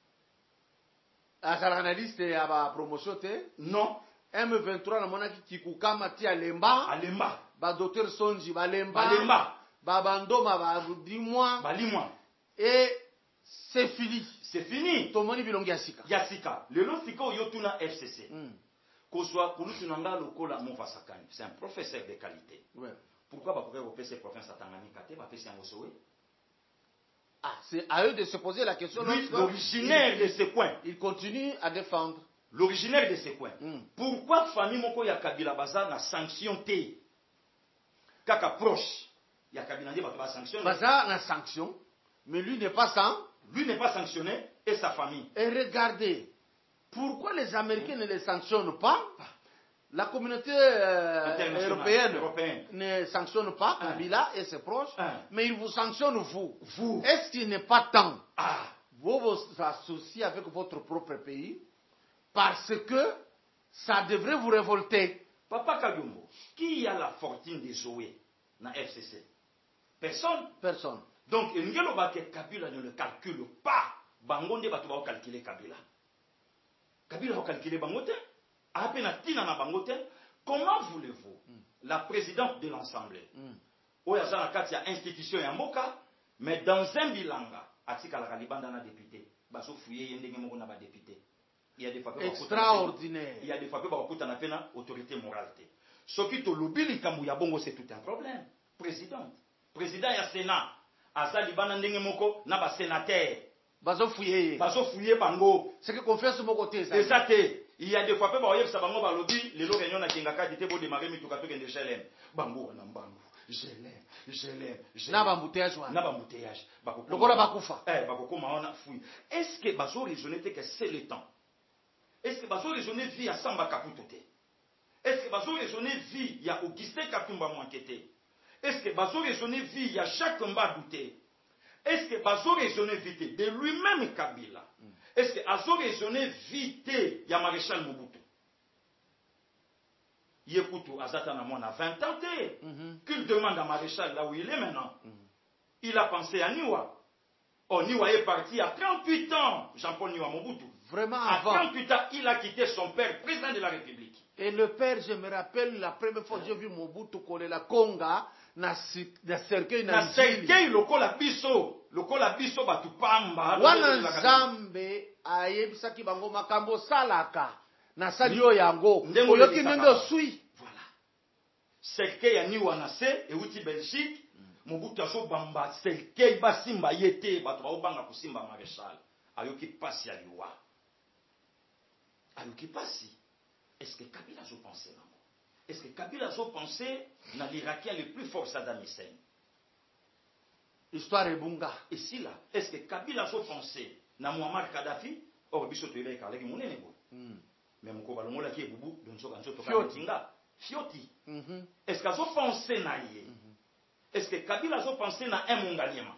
Speaker 2: À journaliste et à la promotion,
Speaker 3: non.
Speaker 2: M23, la monaki Kikukama, ti Alemba.
Speaker 3: Alemba.
Speaker 2: Ba docteur Sonji, Balemba.
Speaker 3: Balemba.
Speaker 2: Babandoma, Badimwa.
Speaker 3: Balimwa.
Speaker 2: Et c'est fini.
Speaker 3: C'est fini.
Speaker 2: Tomoni bilongi Yasika.
Speaker 3: Yasika. Le lot fika yotuna FCC. Kozwa kulutunanga lokola Mofasakani. C'est un professeur de qualité.
Speaker 2: Ouais.
Speaker 3: Pourquoi va pouvoir repérer ces professeurs à Tanganyika? Va passer en Osowe.
Speaker 2: Ah, c'est à eux de se poser la question.
Speaker 3: Lui, l'originaire de ce coin.
Speaker 2: Il continue à défendre.
Speaker 3: L'originaire de ce coin. Pourquoi famille Moko ya Kabila Baza n'a sanctionné Kaka proche ya Kabila Ndi va sanctionner.
Speaker 2: Baza n'a sanction, mais lui n'est pas
Speaker 3: sanctionné et sa famille.
Speaker 2: Et regardez, pourquoi les Américains ne les sanctionnent pas? La communauté européenne ne sanctionne pas Kabila et ses proches, mais ils vous sanctionnent vous. Est-ce qu'il n'est pas temps vous vous associer avec votre propre pays parce que ça devrait vous révolter?
Speaker 3: Papa Kagumbo, qui a la fortune de Zoé dans FCC? Personne. Donc, Kabila ne le calcule pas. Bangonde va calculer Kabila. Kabila va calculer Bangote. Comment voulez-vous, la présidente de l'Assemblée, où il y a une institution et un moka, mais dans un bilanga, il y a des députés, il y a des fois
Speaker 2: extraordinaire.
Speaker 3: Il y a des fois que tu as une autorité morale. Ce qui te l'oublie, c'est tout un problème. Président, il y a Sénat, il y a sénateur.
Speaker 2: Bazo fouillé
Speaker 3: bango.
Speaker 2: C'est que confesse mon côté ça.
Speaker 3: Il y a des fois que ba yebisa bango ba lobby les réunions na kingaka dite bo démarrer mituka to kende chelem. Bango na mbango. Je l'aime.
Speaker 2: Na ba embouteillage wana.
Speaker 3: Na ba embouteillage.
Speaker 2: Lokola bakufa.
Speaker 3: Bakokoma wana fouille. Est-ce que bazo raisonner que c'est le temps? Est-ce que bazo raisonner vie à Samba Kaputote? Est-ce que bazo raisonner vie il y a Augustin Katumba Mwankete? Est-ce que bazo raisonner vie il y a Jacques Mbadouté? Est-ce que Bazo raisonné vite de lui-même Kabila? Est-ce que Bazo raisonné vite il y a Maréchal Mobutu? Yekutu Azata na mwana 20 ans qu'il demande à Maréchal là où il est maintenant. Il a pensé à Niwa. Oh, Niwa est parti à 38 ans. Jean-Paul Niwa Mobutu.
Speaker 2: Vraiment
Speaker 3: avant. À 38 ans, il a quitté son père, président de la République.
Speaker 2: Et le père, je me rappelle la première fois que j'ai vu Mobutu coller la Conga. Na cercueil
Speaker 3: lokola biso batupamba
Speaker 2: wana nzambe ayebisaki bango makambo salaka na salio yango oyoki ndenge osui.
Speaker 3: Voilà, cercueil ya niwa na se euti Belgique. Mobutu azobamba cercueil basimba yete bato baobanga kosimba maréchal ayoki pasi ya liwa ayoki pasi. Est-ce que Kabila zo pensé nango? Est-ce que Kabila a pensé dans l'Irakien le plus fort Saddam Hussein?
Speaker 2: Histoire est bunga.
Speaker 3: Et si là, est-ce que Kabila a pensé dans Muammar Kadhafi? Or, biso toyeba ekalaki monene bo. Mais mon kobalongo la ki ebubu donso kanso to katinga. Fioti. Est-ce qu'a pensé na yé? Est-ce que Kabila a pensé na un mongaliema?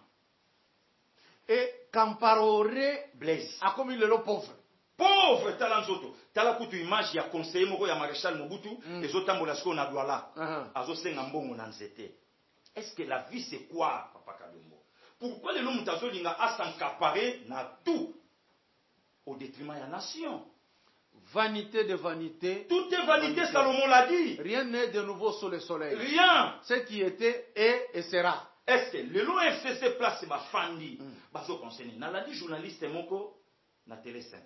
Speaker 2: Et Kamparore
Speaker 3: Blaise
Speaker 2: a commis le pauvre.
Speaker 3: Pauvre talanzoto. Tala kutu image ya conseiller moko ya Maréchal Mobutu ezotambola siko na Douala. Azosenga mbongo na nzete. Est-ce que la vie c'est quoi, Papa Kalombo? Pourquoi les hommes tazolinga a s'encaparer na tout au détriment de la nation?
Speaker 2: Vanité de vanité.
Speaker 3: Tout est vanité, Salomon l'a dit.
Speaker 2: Rien n'est de nouveau sous le soleil.
Speaker 3: Rien.
Speaker 2: Ce qui était est et sera.
Speaker 3: Est-ce que le long FCC place ma fandi bazo concerné? Na l'a dit journaliste moko na télé 50.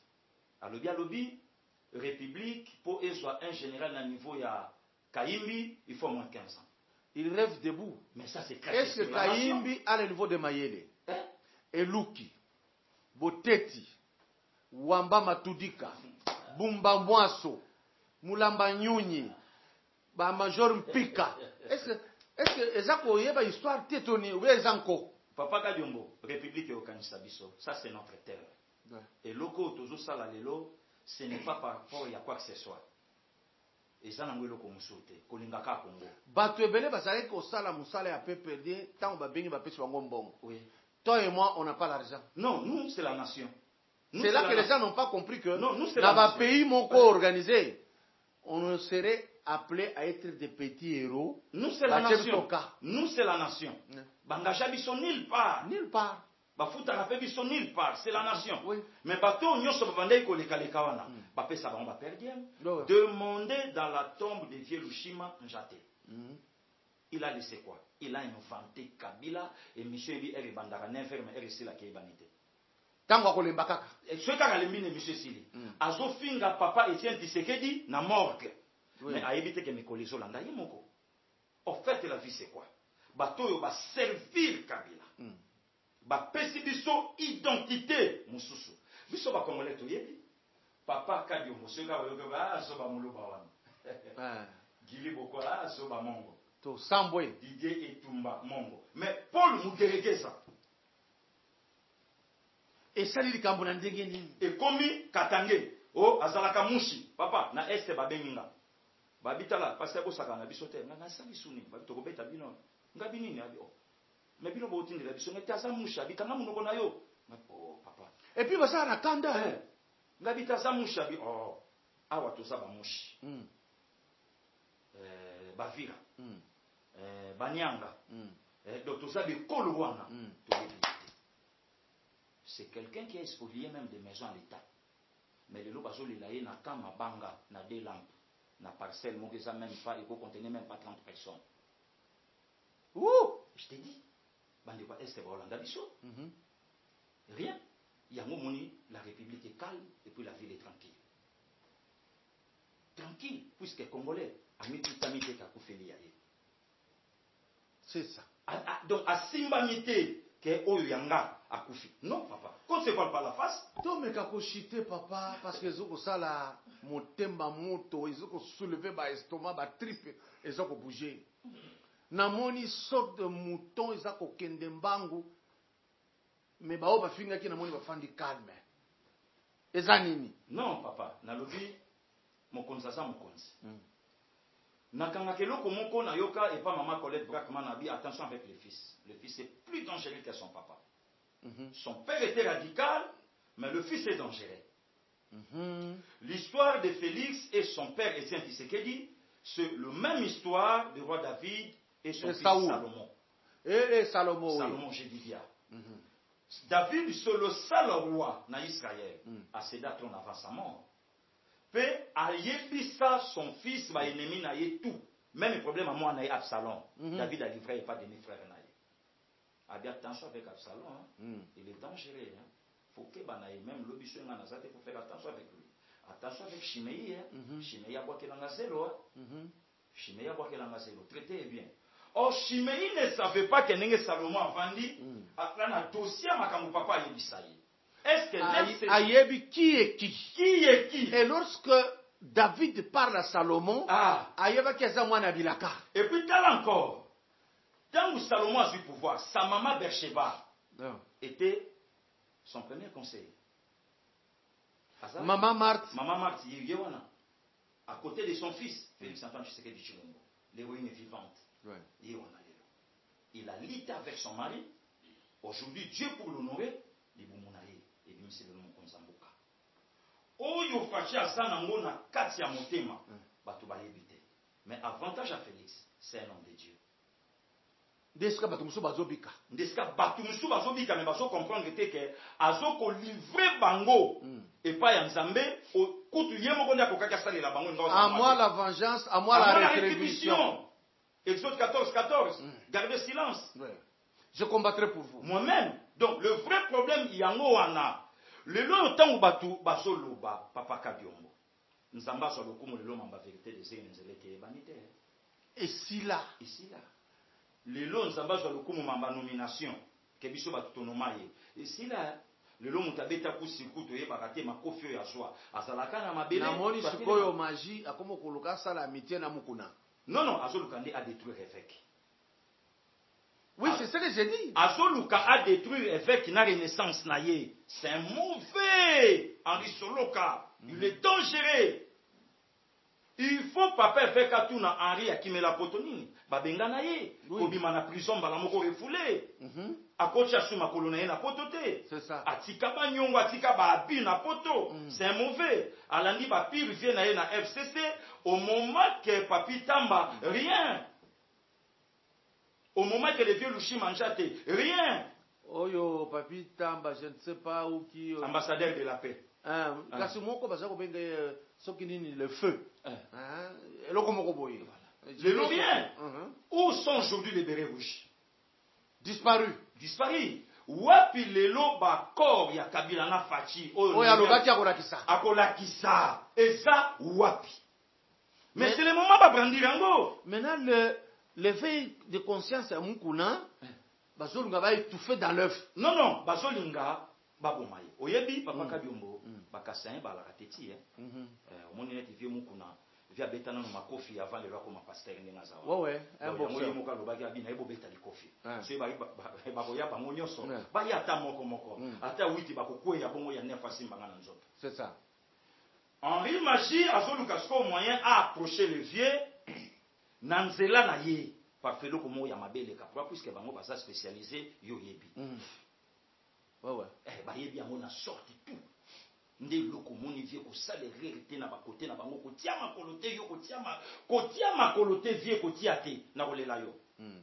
Speaker 3: Alobi République pour qu'il soit un général à niveau ya Kaimbi, il faut moins 15 ans.
Speaker 2: Il rêve debout.
Speaker 3: Mais ça c'est
Speaker 2: craché. Est-ce que Kaimbi a le niveau de Mayele? Eluki, Boteti, Wamba Matudika, Bumba Mwaso, Mulamba Nyunyi, Ba Major Mpika. Est-ce que ezako yeba histoire tétoni ou ezanko?
Speaker 3: Papa Kadiombo, République au Kanisabiso, ça c'est notre terre. Et loko tozo sala lelo, ce n'est pas par rapport à quoi que ce soit. Et ça n'a pas été Kolingaka Congo.
Speaker 2: Bato ebele bazalaki kosala musala ya PPRD tant ba bengi ba pesi bango mbongo.
Speaker 3: Oui.
Speaker 2: Toi et moi, on n'a pas l'argent.
Speaker 3: Non, nous c'est la nation.
Speaker 2: C'est là que les gens n'ont pas compris que
Speaker 3: non, nous,
Speaker 2: dans un pays mon organisé, on serait appelé à être des petits héros.
Speaker 3: Nous c'est la nation. Nous c'est la nation. Bangaja biso nulle part.
Speaker 2: Nulle part.
Speaker 3: Bafuta rape biso nulle part, c'est la nation.
Speaker 2: Oui.
Speaker 3: Mais bateau nyoso babandai ko leka wana. Ba pesa ba on perdre. Demandez dans la tombe de vieux Lushima Njate. Il a laissé quoi? Il a inventé Kabila et monsieur Eli est bandara never mais est la keibanité.
Speaker 2: Tango kolemba kaka.
Speaker 3: Et ce kaka lembine monsieur Sili. Azo finga papa Etienne Tshisekedi na morgue. Mais a évité que mes collègues landa yimoko. En fait la vie c'est quoi? Bateau yo ba servir Kabila. Ba pesi biso identité mususu. Biso ba congolais to yebi. Papa Kadio Mosenga yo ba so ba muluba wana. Gili Bokola so ba mongo.
Speaker 2: To Sambwe
Speaker 3: Didier Etumba mongo. Mais Paul Mugeregeza
Speaker 2: et sali likambo na ndenge nini?
Speaker 3: Et komi Katange o azalaka mushi papa na este ba benginga. Ba bitala parce que bosaka na biso te na sali suni ba to kobeta bino. Ngabi nini abi o. Mais bino bo tindela biso ngeti asa mushi abitanga munoko na yo. Oh papa.
Speaker 2: Et puis basa na kanda
Speaker 3: ngabi ta sa mushi abi oh awa to sa ba mushi. Bavira. Banyanga. Donc tout ça de Kolouana. C'est quelqu'un qui a expolié même des maisons à l'État. Mais le lobazo il a eu na kama banga na deux lampes na parcelle mon ça même pas il peut contenir même pas 30 personnes.
Speaker 2: Ouh,
Speaker 3: je t'ai dit bande pas est Holanda biso. Rien. Il y a moni la République est calme et puis la ville est tranquille. Tranquille puisque les Congolais a mis tout amité ka kufeli yaye.
Speaker 2: C'est ça.
Speaker 3: Donc à Simbamité que Oyanga a kufi. Non papa. Quand c'est pas la face.
Speaker 2: To me kako chité papa parce que zoko sala motemba moto ezoko soulever ba estomac ba tripe ezoko bouger. Na moni sorte de mouton ezako kende mbangu. Mais ba o ba finga ki na moni ba fandi calme. Eza nini?
Speaker 3: Non papa, na lobi mokonza sa mokonzi. Nakanga keloko moko na yoka et pas maman Colette Brackman a dit attention avec le fils. Le fils est plus dangereux que son papa. Son père était radical, mais le fils est dangereux. L'histoire de Félix et son père Etienne Tshisekedi, c'est la même histoire du roi David et son fils Salomon.
Speaker 2: Et Salomon,
Speaker 3: Salomon, j'ai dit bien. David, c'est le seul roi en Israël à céder trône avant sa mort. Fait Ayebissa, son fils, va ennemi naïe tout. Même le problème à moi, naïe Absalom. David a livré et pas demi frère naïe. A bien attention avec Absalom. Il est dangereux. Il faut que naïe même l'obisson en Azate, il faut faire attention avec lui. Attention avec Shimei. Shimei a boit qu'il en a zéro. Shimei a boit qu'il en a zéro. Traitez bien. Or, Shimei ne savait pas que Salomon a vendu. Après, un dossier à ma papa a Yébissaï. Est-ce que
Speaker 2: Ayebi qui est qui?
Speaker 3: Qui est qui?
Speaker 2: Et lorsque David parle à Salomon, Ayeba Keza Mwana Bilaka.
Speaker 3: Et puis tel encore, tant que Salomon a eu pouvoir, sa maman Bersheba était son premier conseiller.
Speaker 2: Maman Marthe.
Speaker 3: Maman Marthe, Yewana, à côté de son fils, Félix Antoine Tshisekedi Tshilombo, l'héroïne vivante. Il a lutté avec son mari. Aujourd'hui, Dieu pour l'honorer, il Boumonaye et il le nom Konzamboka. Oyo fachi azanango na kati ya motema, batu ba yebite. Mais avantage à Félix, c'est un homme de Dieu.
Speaker 2: Ndeska batu musu bazobika.
Speaker 3: Ndeska batu musu bazobika, mais bazo comprendre que azoko livrer bango et pas ya Nzambe au kutu yemo konda kokaka sali la bango ngawa.
Speaker 2: À moi la vengeance, à moi la rétribution.
Speaker 3: Exode 14. Gardez silence.
Speaker 2: Je combattrai pour vous.
Speaker 3: Moi-même. Donc, le vrai problème, il y a un wana. Le long temps où batu, basoloba, papa Kadiombo. Nous avons sur le coup, le long en vérité des énergies.
Speaker 2: Et si là.
Speaker 3: Le long, nous avons sur le coup, ma nomination. Que biso batutonomaye. Et si là, le long, nous avons été circuit, tu es baraté, ma kofio ya joie. Azalaka na mabele.
Speaker 2: Na moni sikoyo magie, akomo koluka sala amitié na mukuna.
Speaker 3: Non, Azolukande a détruit l'évêque.
Speaker 2: Oui, c'est ce que j'ai dit.
Speaker 3: Azoluka a détruit l'évêque qui n'a renaissance naïe. C'est un mauvais Henri Soloka. Il est dangereux. Il faut papa faire katuna Henri akimela potonini. Babengana ye. Kobima na prison bala moko refoulé. Akocha suma kolona ye na poto te.
Speaker 2: C'est ça.
Speaker 3: Atika ba nyongo atika ba abi na poto. C'est mauvais. Alandi ba pire vie na ye na FCC au moment que Papi Tamba rien. Au moment que les vieux Lushi mangeaient rien.
Speaker 2: Oh yo Papi Tamba, je ne sais pas où qui.
Speaker 3: Ambassadeur de la paix.
Speaker 2: Kasi moko baza ko benga soki nini le feu. Eloko moko boye.
Speaker 3: Le Lorient. Où sont aujourd'hui les bérets rouges?
Speaker 2: Disparu.
Speaker 3: Wapi lelo ba corps ya Kabila na Fachi.
Speaker 2: Oya lobaki akolakisa.
Speaker 3: Akolakisa. Eza wapi? Mais c'est le moment ba brandir yango.
Speaker 2: Maintenant l'éveil de conscience à Mukuna, bazolinga ba étouffé dans l'œuf.
Speaker 3: Non, bazolinga babomaye. Oyebi papa Kabiombo, bakasain ba la kateti omoni net vie Mukuna. Via betana no makofi avant le roi comme pasteur ndenga zawa.
Speaker 2: Ouais, un bon
Speaker 3: moyo moka lobaki abina ebo beta likofi. So ba koya bango nyoso. Ba ya ta moko. Ata witi ba kokweya bongo ya nefa simbanga na nzoto.
Speaker 2: C'est ça.
Speaker 3: Henri Magie azoluka sko moyen à approcher le vieux nanzela na ye par felo komo ya mabele ka puisque bango basa spécialisé yo yebi.
Speaker 2: Ouais.
Speaker 3: Ba yebi yango na sorti tout. Nde loko moni vie ko sale rérité na ba côté na bango ko tia makolote yo ko tia makolote vie ko tia te na kolela yo.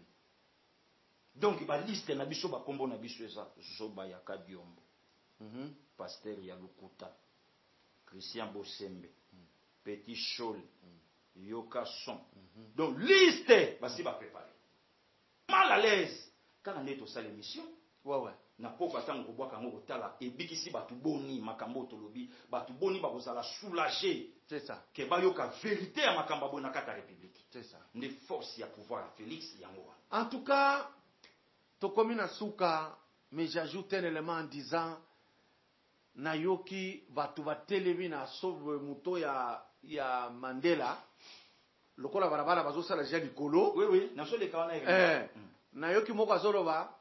Speaker 3: Donc ba liste na biso ba kombo na biso eza Zoba ya Kabiombo. Pasteur ya Lukuta. Christian Bosembe. Petit Chol. Yoka Son. Donc liste basi ba préparer. Mal à l'aise quand on est au salle émission.
Speaker 2: Ouais.
Speaker 3: Na poko atango ko bwaka ngo kotala ebikisi batu boni makambo tolobi batu boni ba kozala soulager.
Speaker 2: C'est ça.
Speaker 3: Que ba yoka vérité ya makambo bona kata république.
Speaker 2: C'est ça.
Speaker 3: Nde force ya pouvoir Félix yango.
Speaker 2: En tout cas, tokomi na suka, mais j'ajoute un élément en disant Nayoki batu ba telemi na sauve muto ya Mandela. Lokola barabara bazo sala ja likolo.
Speaker 3: Oui, na so le kawana
Speaker 2: Nayoki moko azoloba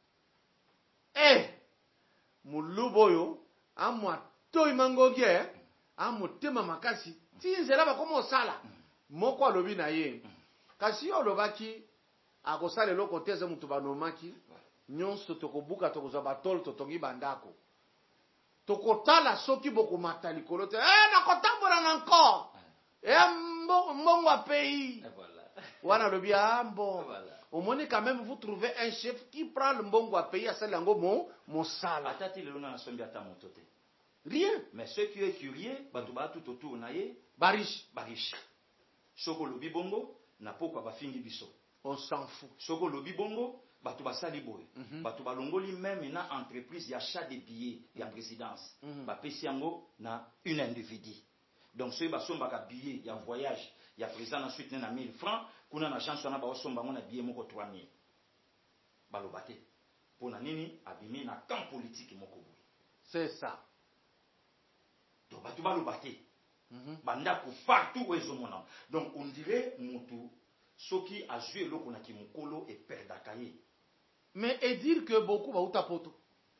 Speaker 2: muluboyo amwa toyi mangogie amotema makasi tinzela bakomo sala moko alobi na ye kasi olobaki akosala eloko te eza mutu banomaki nyonso tokobuka tokozwa batolo totongi bandako tokotala soki bokomata likolo te nakotambola na nko mbongo apeyi wana alobi ambo. Omoni quand même vous trouvez un chef qui prend le mbongo à payer à celle lango mon sala.
Speaker 3: Atati le lona na sombi ata montote.
Speaker 2: Rien.
Speaker 3: Mais ceux qui est curieux, batu ba tout autour na ye,
Speaker 2: bariche.
Speaker 3: Soko lobi bongo na poko ba fingi biso.
Speaker 2: On s'en fout.
Speaker 3: Soko lobi bongo batu ba sali boy. Batu ba longoli même na entreprise ya achat de billets ya présidence. Ba pesi yango na une individu. Donc ceux ba somba ka billet ya voyage ya président ensuite na 1000 francs. Kuna na chance na ba osomba ngona billet moko 3000 balobate pona nini abimi na camp politique moko boy.
Speaker 2: C'est ça.
Speaker 3: Donc batu balobate banda ko partout où ils ont. Donc on dirait mutu soki a joué loko na kimukolo et perdaka ye.
Speaker 2: Mais et dire que beaucoup va utapoto.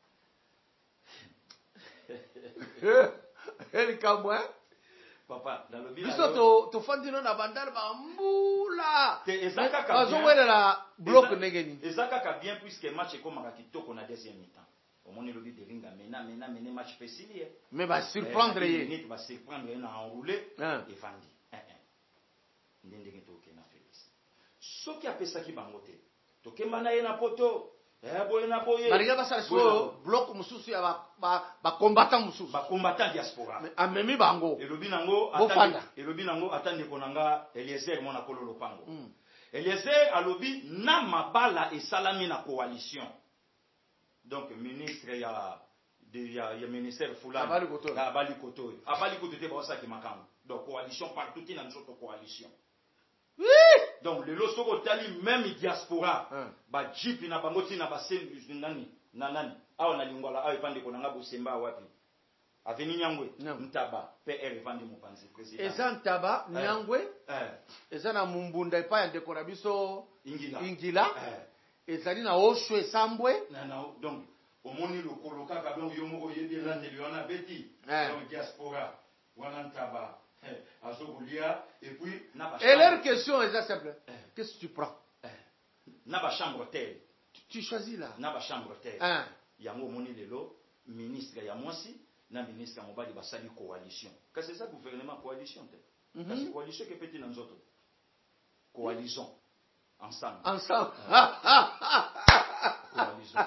Speaker 2: Elle kamwa
Speaker 3: Papa, dans le
Speaker 2: biso to fandino na bandar ba mbula.
Speaker 3: Ezaka ka
Speaker 2: bazo wela bloc negeni.
Speaker 3: Ezaka ka bien puisque match est comme kitoko na deuxième mi-temps. Au moment le de ringa mena match facile.
Speaker 2: Mais va surprendre ye.
Speaker 3: Ni va surprendre na enrouler et vandi. Ndenge to ke na Félix. Soki apesa ki bangote. To kemba na ye na poto.
Speaker 2: Bariga basala so bloc mususu ya ba combattant mususu.
Speaker 3: Ba combattant diaspora.
Speaker 2: Mais amemi bango.
Speaker 3: Elobi nango atande konanga Eliezer mona kololo pango. Eliezer alobi na mabala et salami na coalition. Donc ministre ya ministère Fulani. Abali Koto te ba osaki makambo. Donc coalition partout in notre coalition.
Speaker 2: Oui.
Speaker 3: Donc le losoko tali même diaspora ba jipi na bango tina ba nani awa na lingola awa pande konanga bosemba wapi aveni nyangwe ntaba PR vandi mopanzi président
Speaker 2: eza ntaba nyangwe eza na mumbunda epa ya ndeko na biso ingila ezali na osho esambwe
Speaker 3: donc omoni lokolo kaka donc yo moko yebi rande liona beti donc diaspora Et puis,
Speaker 2: et leur question est simple. Qu'est-ce que tu prends?
Speaker 3: Naba chambre tel.
Speaker 2: Tu choisis là.
Speaker 3: Naba chambre tel. Yango moni lelo ministre ya mwasi na ministre mobali basali coalition. Que c'est ça gouvernement coalition te. Parce que coalition que petit dans autres. Coalition ensemble.
Speaker 2: Ensemble.
Speaker 3: Coalition.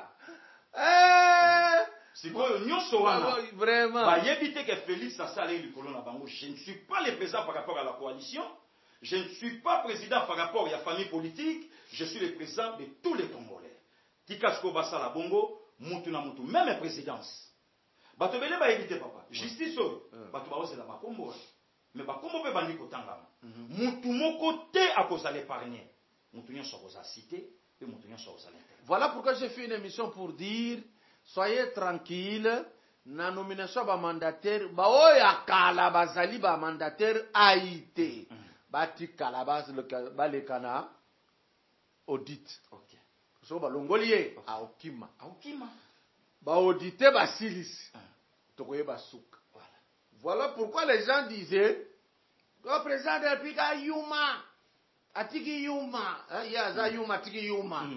Speaker 3: C'est quoi nyonso wana?
Speaker 2: Vraiment.
Speaker 3: Ba yebite que Félix Sassale likolo na bango. Je ne suis pas le président par rapport à la coalition. Je ne suis pas président par rapport à la famille politique. Je suis le président de tous les Congolais. Tikasko Basala Bongo, Moutou na Moutou, même présidence. Bato bele ba éviter papa. Justice, bato ba ose la bakombo. Mais bakombo pe bandi kotanga. Moutou moko te a cause l'épargner. Moutou nyon so cause cité et Moutou nyon so cause l'intérêt.
Speaker 2: Voilà pourquoi j'ai fait une émission pour dire soyez tranquille. Na nomination ba mandataire ba oya kala bazali ba mandataire AIT. Bati kalabas le balekana audit.
Speaker 3: OK.
Speaker 2: So ba longolier a okima.
Speaker 3: A okima.
Speaker 2: Ba auditer ba silis. Tokoye ba souk. Voilà pourquoi les gens disaient le président de Pika Yuma atiki Yuma, ya za Yuma atiki Yuma.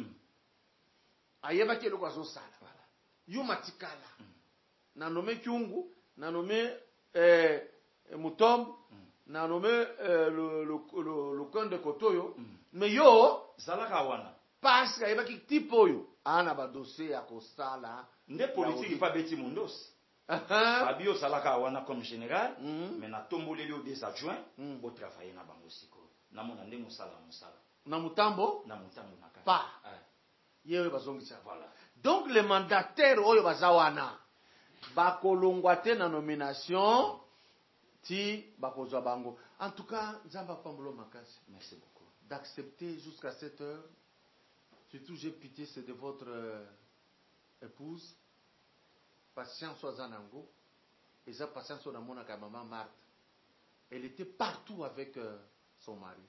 Speaker 2: Ayeba ke lokwa zo sala. Yuma tikala. Na nommé Kyungu, na nommé Mutombo, na nommé le camp de Kotoyo, mais yo
Speaker 3: Zalaka wana.
Speaker 2: Parce qu'il y a qui type yo, ana ba dossier ya kosala.
Speaker 3: Nde politique pas beti mundos. Babio Zalaka wana comme général, mais na tomboleli au des adjoints au travailler na bango siko. Na mona nde musala.
Speaker 2: Na mutambo
Speaker 3: naka.
Speaker 2: Pa. Yewe bazongisa. Voilà. Donc les mandataires oyo bazawana bakolongwa te na nomination ti bakozwa bango. En tout cas, Nzamba Pambulo Makasi.
Speaker 3: Merci beaucoup.
Speaker 2: D'accepter jusqu'à cette heure. Surtout, j'ai pitié, c'est de votre épouse. Patience soit Zanango. Et sa patience soit dans mon maman Marthe. Elle était partout avec son mari.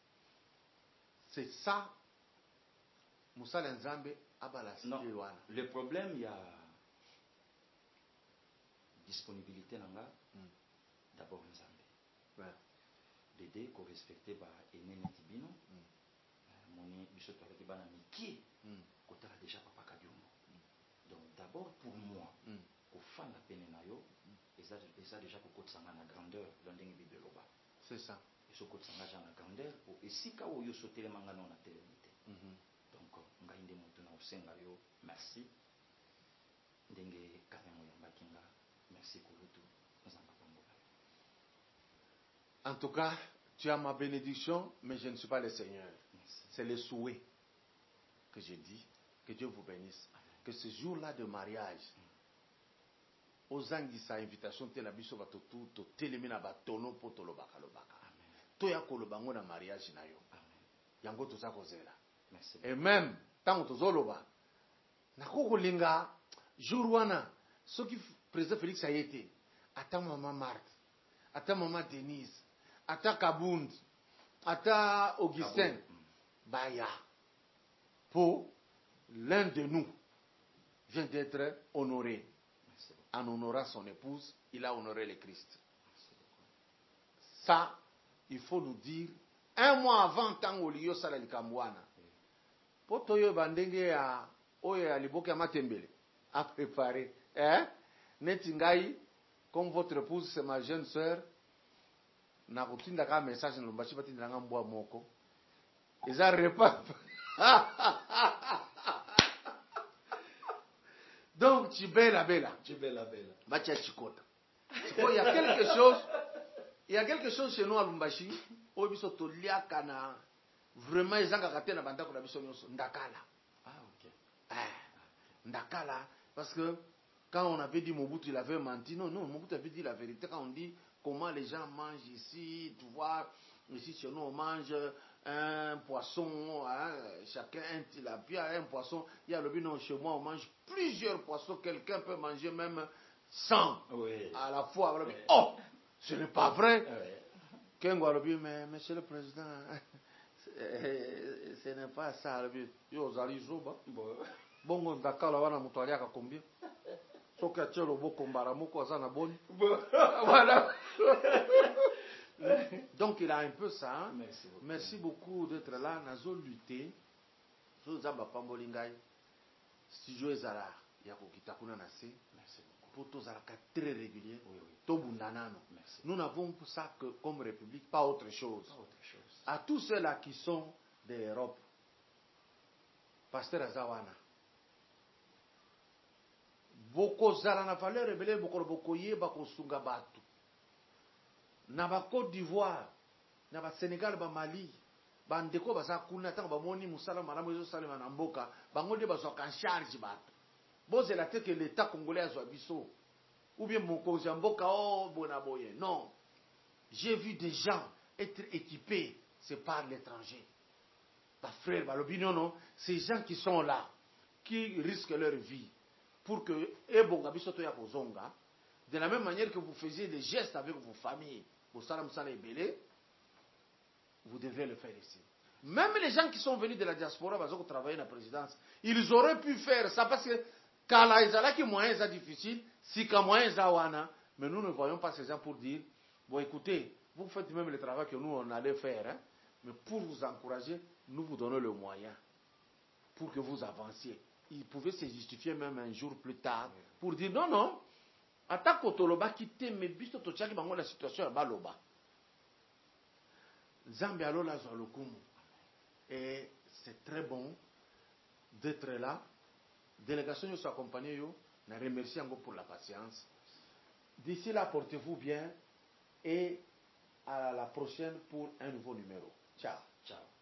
Speaker 2: C'est ça. Moussa Nzambe Abala.
Speaker 3: Non, le problème, il y a disponibilité nanga. D'abord Nzambe. L'aider qu'on respecte ba enene tibino. Moni biso to avec bana miki. Kota déjà papa kadiomo. Donc d'abord pour moi, au fan la peine na yo, et ça déjà ko kotsanga na grandeur l'ondenge bibeloba.
Speaker 2: C'est ça.
Speaker 3: Et so kotsanga na grandeur pour esika o yo sotele mangana na télémité. Donc ngai nde moto na osenga yo merci. Ndenge kafengo yamba kinga. Merci kulutu.
Speaker 2: En tout cas, tu as ma bénédiction, mais je ne suis pas le Seigneur. C'est le souhait que j'ai dit. Que Dieu vous bénisse. Que ce jour-là de mariage, aux angi sa invitation, te la biso ba tout telemina ba tono poto lobaka. To ya kolobango na mariage na yo. Yango to sa kozela. Et même tant to zoloba. Na kokolinga jour wana, ce qui président Félix a été, attends maman Marthe, attends maman Denise, attends Kabound, attends Augustin, Baya, pour l'un de nous vient d'être honoré. En honorant son épouse, il a honoré le Christ. Ça, il faut nous dire, un mois avant, tant au lieu sala likambwana. Poto yo bandenge ya oyo ya liboke ya matembele à préparer. Netingai, comme votre épouse, c'est ma jeune sœur. Na routine d'aka message no mbachi bati ndanga mbwa moko. Eza repas. Donc tu bella. Bacha chikota. Il y a quelque chose chez nous à Lumbashi. Oyo biso toliaka na vraiment ezanga katena bandako na biso nyonso ndakala.
Speaker 3: OK.
Speaker 2: Ndakala parce que quand on avait dit Mobutu, il avait menti. Non, Mobutu avait dit la vérité. Quand on dit comment les gens mangent ici, tu vois, ici chez nous on mange un poisson, chacun un tilapia, un poisson. Il y a le bino chez moi on mange plusieurs poissons. Quelqu'un peut manger même 100 à la fois. Oh, ce n'est pas vrai. Kengo a dit, mais monsieur le président, ce n'est pas ça. Yo zali zoba. Bongo ndakala wana mutu aliaka combien? Voilà. Donc il a un peu ça. Hein? Merci beaucoup d'être là. Nazo lutter. Zamba pambolingai. Studio ezala. Yako kitakuna nase. Merci beaucoup. Pour tous très régulier. Nous n'avons pour ça que comme République pas autre chose. À tous ceux-là qui sont d'Europe. Pasteur Azawana. Boko zala na valeur rebelle boko yeba ko sunga batu. Na ba Côte d'Ivoire, na ba Sénégal, ba Mali, ba ndeko baza kuna tango ba moni musala malamu ezo salema na mboka, bango de bazo kan charge batu. Boze la tête que l'État congolais a biso ou bien mokonzi mboka oh bona boye. Non. J'ai vu des gens être équipés, c'est par l'étranger. Ba frère, ba l'opinion non, ces gens qui sont là, qui risquent leur vie pour que de la même manière que vous faisiez des gestes avec vos familles, vous devez le faire ici. Même les gens qui sont venus de la diaspora, qui travaillent dans la présidence, ils auraient pu faire ça parce que quand les moyens sont difficiles, si les moyens sont wana, mais nous ne voyons pas ces gens pour dire, bon écoutez, vous faites même le travail que nous on allait faire, hein, mais pour vous encourager, nous vous donnons le moyen pour que vous avanciez. Il pouvait se justifier même un jour plus tard pour dire non, non, attaque au toloba qui t'aime, mais bisto tochaki bango la situation à baloba. Zambi alola zolokumu. Et c'est très bon d'être là. Délégation nous accompagne yo. Na remercie encore pour la patience. D'ici là, portez-vous bien et à la prochaine pour un nouveau numéro. Ciao. Ciao.